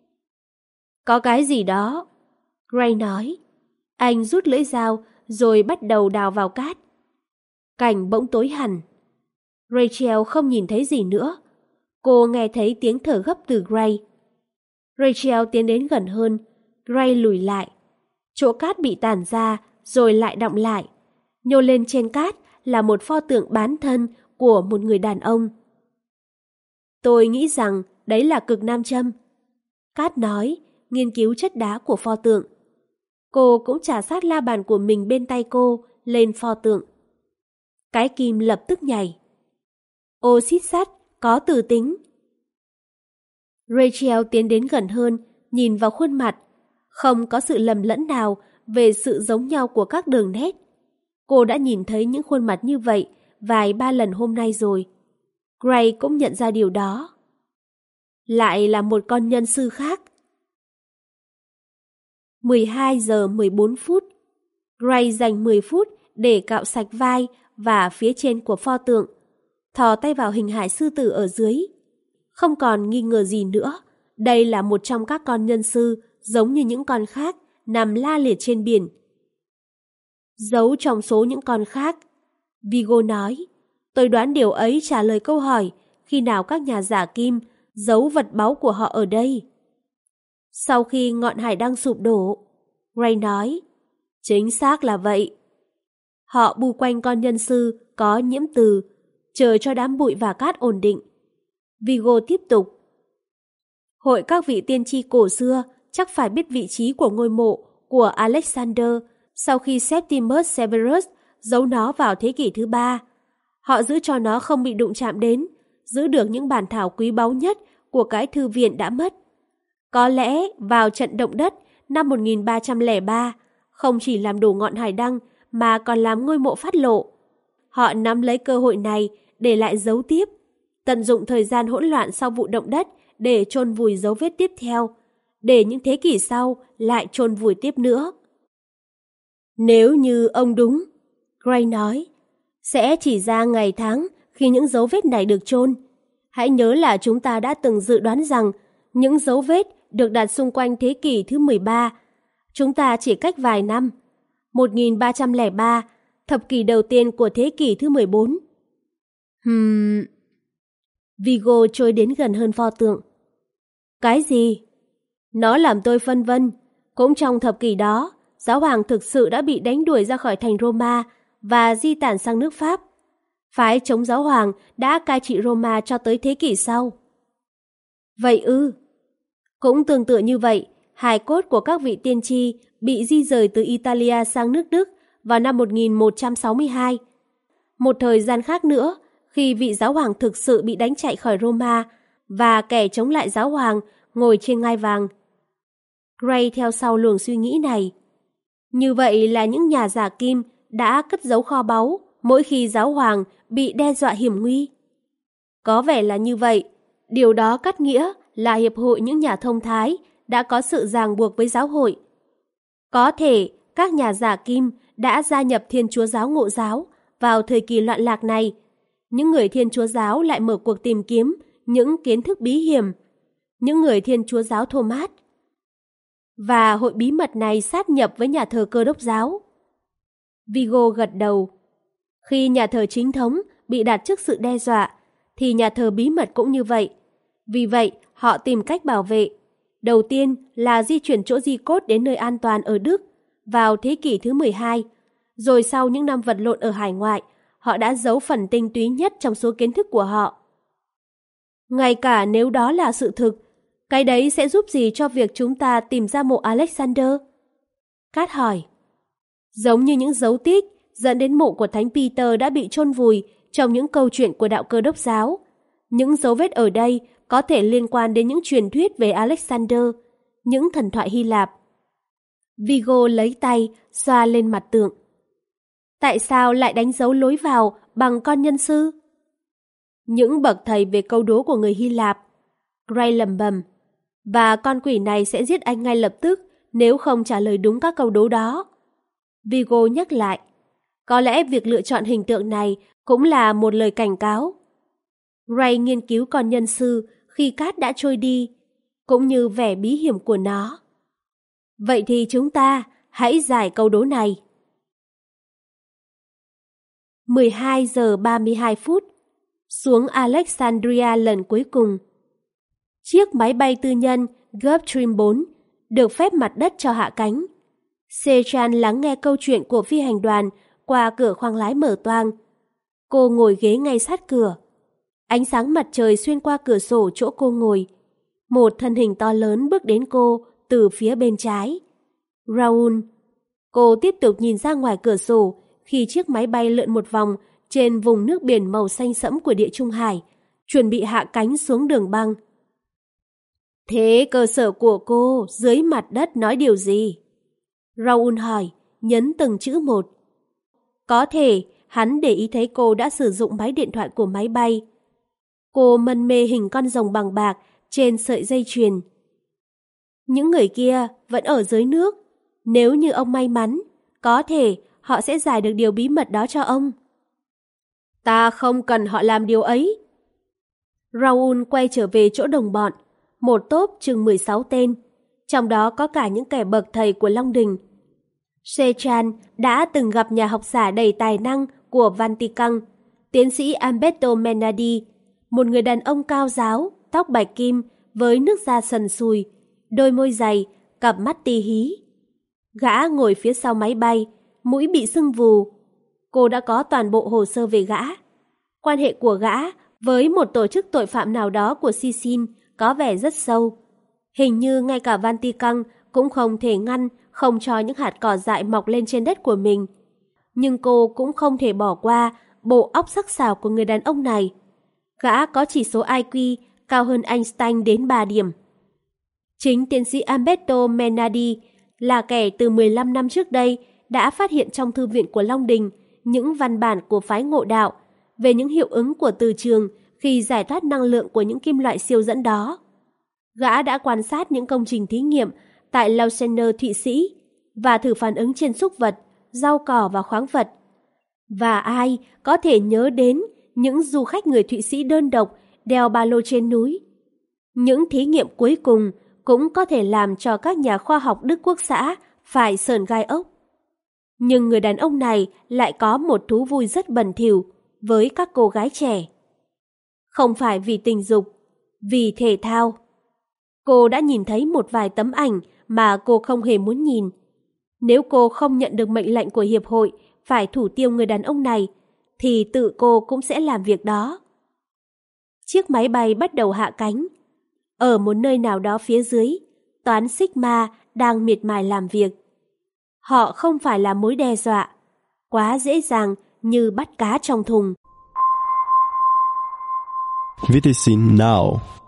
Có cái gì đó, Gray nói. Anh rút lưỡi dao rồi bắt đầu đào vào cát. Cảnh bỗng tối hẳn. Rachel không nhìn thấy gì nữa. Cô nghe thấy tiếng thở gấp từ Gray. Rachel tiến đến gần hơn, Gray lùi lại. Chỗ cát bị tản ra rồi lại đọng lại. Nhô lên trên cát là một pho tượng bán thân của một người đàn ông. Tôi nghĩ rằng đấy là cực nam châm, Kat nói, nghiên cứu chất đá của pho tượng. Cô cũng trả sát la bàn của mình bên tay cô lên pho tượng. Cái kim lập tức nhảy. Oxit sắt có từ tính. Rachel tiến đến gần hơn, nhìn vào khuôn mặt. Không có sự lầm lẫn nào về sự giống nhau của các đường nét. Cô đã nhìn thấy những khuôn mặt như vậy vài ba lần hôm nay rồi. Gray cũng nhận ra điều đó. Lại là một con nhân sư khác. mười hai giờ mười bốn phút. Gray dành mười phút để cạo sạch vai và phía trên của pho tượng, thò tay vào hình hài sư tử ở dưới. Không còn nghi ngờ gì nữa, đây là một trong các con nhân sư giống như những con khác nằm la liệt trên biển. Giấu trong số những con khác, Vigo nói, tôi đoán điều ấy trả lời câu hỏi khi nào các nhà giả kim giấu vật báu của họ ở đây. Sau khi ngọn hải đăng sụp đổ, Gray nói, chính xác là vậy. Họ bu quanh con nhân sư có nhiễm từ, chờ cho đám bụi và cát ổn định. Vigo tiếp tục. Hội các vị tiên tri cổ xưa chắc phải biết vị trí của ngôi mộ của Alexander sau khi Septimus Severus giấu nó vào thế kỷ thứ ba. Họ giữ cho nó không bị đụng chạm đến, giữ được những bản thảo quý báu nhất của cái thư viện đã mất. Có lẽ vào trận động đất năm một nghìn ba trăm lẻ ba, không chỉ làm đổ ngọn hải đăng mà còn làm ngôi mộ phát lộ. Họ nắm lấy cơ hội này để lại giấu tiếp, tận dụng thời gian hỗn loạn sau vụ động đất để chôn vùi dấu vết tiếp theo, để những thế kỷ sau lại chôn vùi tiếp nữa. Nếu như ông đúng, Gray nói, sẽ chỉ ra ngày tháng khi những dấu vết này được chôn. Hãy nhớ là chúng ta đã từng dự đoán rằng những dấu vết được đặt xung quanh thế kỷ thứ mười ba. Chúng ta chỉ cách vài năm, một nghìn ba trăm lẻ ba, thập kỷ đầu tiên của thế kỷ thứ mười bốn. Hừm... Vigo trôi đến gần hơn pho tượng. Cái gì? Nó làm tôi phân vân. Cũng trong thập kỷ đó, giáo hoàng thực sự đã bị đánh đuổi ra khỏi thành Roma và di tản sang nước Pháp. Phái chống giáo hoàng đã cai trị Roma cho tới thế kỷ sau. Vậy ư? Cũng tương tự như vậy, hài cốt của các vị tiên tri bị di rời từ Italia sang nước Đức vào năm một nghìn một trăm sáu mươi hai. Một thời gian khác nữa, khi vị giáo hoàng thực sự bị đánh chạy khỏi Roma và kẻ chống lại giáo hoàng ngồi trên ngai vàng. Gray theo sau luồng suy nghĩ này. Như vậy là những nhà giả kim đã cất giấu kho báu mỗi khi giáo hoàng bị đe dọa hiểm nguy. Có vẻ là như vậy. Điều đó cắt nghĩa là Hiệp hội những nhà thông thái đã có sự ràng buộc với giáo hội. Có thể các nhà giả kim đã gia nhập Thiên Chúa giáo Ngộ giáo vào thời kỳ loạn lạc này. Những người Thiên Chúa giáo lại mở cuộc tìm kiếm những kiến thức bí hiểm. Những người Thiên Chúa giáo Thomas. Và hội bí mật này sát nhập với nhà thờ Cơ đốc giáo. Vigo gật đầu. Khi nhà thờ chính thống bị đặt trước sự đe dọa, thì nhà thờ bí mật cũng như vậy. Vì vậy, họ tìm cách bảo vệ. Đầu tiên là di chuyển chỗ di cốt đến nơi an toàn ở Đức vào thế kỷ thứ mười hai. Rồi sau những năm vật lộn ở hải ngoại, họ đã giấu phần tinh túy nhất trong số kiến thức của họ. Ngay cả nếu đó là sự thực, cái đấy sẽ giúp gì cho việc chúng ta tìm ra mộ Alexander? Cát hỏi. Giống như những dấu tích dẫn đến mộ của Thánh Peter đã bị chôn vùi trong những câu chuyện của đạo Cơ đốc giáo. Những dấu vết ở đây có thể liên quan đến những truyền thuyết về Alexander, những thần thoại Hy Lạp. Vigo lấy tay xoa lên mặt tượng. Tại sao lại đánh dấu lối vào bằng con nhân sư? Những bậc thầy về câu đố của người Hy Lạp. Gray lẩm bẩm. Và con quỷ này sẽ giết anh ngay lập tức nếu không trả lời đúng các câu đố đó. Vigo nhắc lại. Có lẽ việc lựa chọn hình tượng này cũng là một lời cảnh cáo. Gray nghiên cứu con nhân sư khi cát đã trôi đi, cũng như vẻ bí hiểm của nó. Vậy thì chúng ta hãy giải câu đố này. mười hai giờ ba mươi hai phút, xuống Alexandria lần cuối cùng. Chiếc máy bay tư nhân Gulfstream bốn được phép mặt đất cho hạ cánh. Sechan lắng nghe câu chuyện của phi hành đoàn qua cửa khoang lái mở toang. Cô ngồi ghế ngay sát cửa. Ánh sáng mặt trời xuyên qua cửa sổ chỗ cô ngồi. Một thân hình to lớn bước đến cô từ phía bên trái. Raoul. Cô tiếp tục nhìn ra ngoài cửa sổ khi chiếc máy bay lượn một vòng trên vùng nước biển màu xanh sẫm của Địa Trung Hải, chuẩn bị hạ cánh xuống đường băng. Thế cơ sở của cô dưới mặt đất nói điều gì? Raoul hỏi, nhấn từng chữ một. Có thể hắn để ý thấy cô đã sử dụng máy điện thoại của máy bay. Cô mân mê hình con rồng bằng bạc trên sợi dây chuyền. Những người kia vẫn ở dưới nước. Nếu như ông may mắn, có thể họ sẽ giải được điều bí mật đó cho ông. Ta không cần họ làm điều ấy. Raoul quay trở về chỗ đồng bọn, một tốp chừng mười sáu tên, trong đó có cả những kẻ bậc thầy của Long Đình. Sechan đã từng gặp nhà học giả đầy tài năng của Vatican, tiến sĩ Alberto Menardi, một người đàn ông cao ráo, tóc bạch kim với nước da sần sùi, đôi môi dày, cặp mắt tí hí. Gã ngồi phía sau máy bay, mũi bị sưng vù. Cô đã có toàn bộ hồ sơ về gã. Quan hệ của gã với một tổ chức tội phạm nào đó của Sicily có vẻ rất sâu. Hình như ngay cả Vatican cũng không thể ngăn không cho những hạt cỏ dại mọc lên trên đất của mình. Nhưng cô cũng không thể bỏ qua bộ óc sắc sảo của người đàn ông này. Gã có chỉ số I Q cao hơn Einstein đến ba điểm. Chính tiến sĩ Alberto Menardi là kẻ từ mười lăm năm trước đây đã phát hiện trong thư viện của Long Đình những văn bản của phái Ngộ Đạo về những hiệu ứng của từ trường khi giải thoát năng lượng của những kim loại siêu dẫn đó. Gã đã quan sát những công trình thí nghiệm tại Lausanne, Thụy Sĩ và thử phản ứng trên súc vật, rau cỏ và khoáng vật. Và ai có thể nhớ đến những du khách người Thụy Sĩ đơn độc đeo ba lô trên núi. Những thí nghiệm cuối cùng cũng có thể làm cho các nhà khoa học Đức Quốc xã phải sởn gai ốc. Nhưng người đàn ông này lại có một thú vui rất bẩn thỉu với các cô gái trẻ. Không phải vì tình dục, vì thể thao. Cô đã nhìn thấy một vài tấm ảnh mà cô không hề muốn nhìn. Nếu cô không nhận được mệnh lệnh của hiệp hội phải thủ tiêu người đàn ông này, thì tự cô cũng sẽ làm việc đó. Chiếc máy bay bắt đầu hạ cánh. Ở một nơi nào đó phía dưới, toán Sigma đang miệt mài làm việc. Họ không phải là mối đe dọa, quá dễ dàng như bắt cá trong thùng. Wiedersehen now.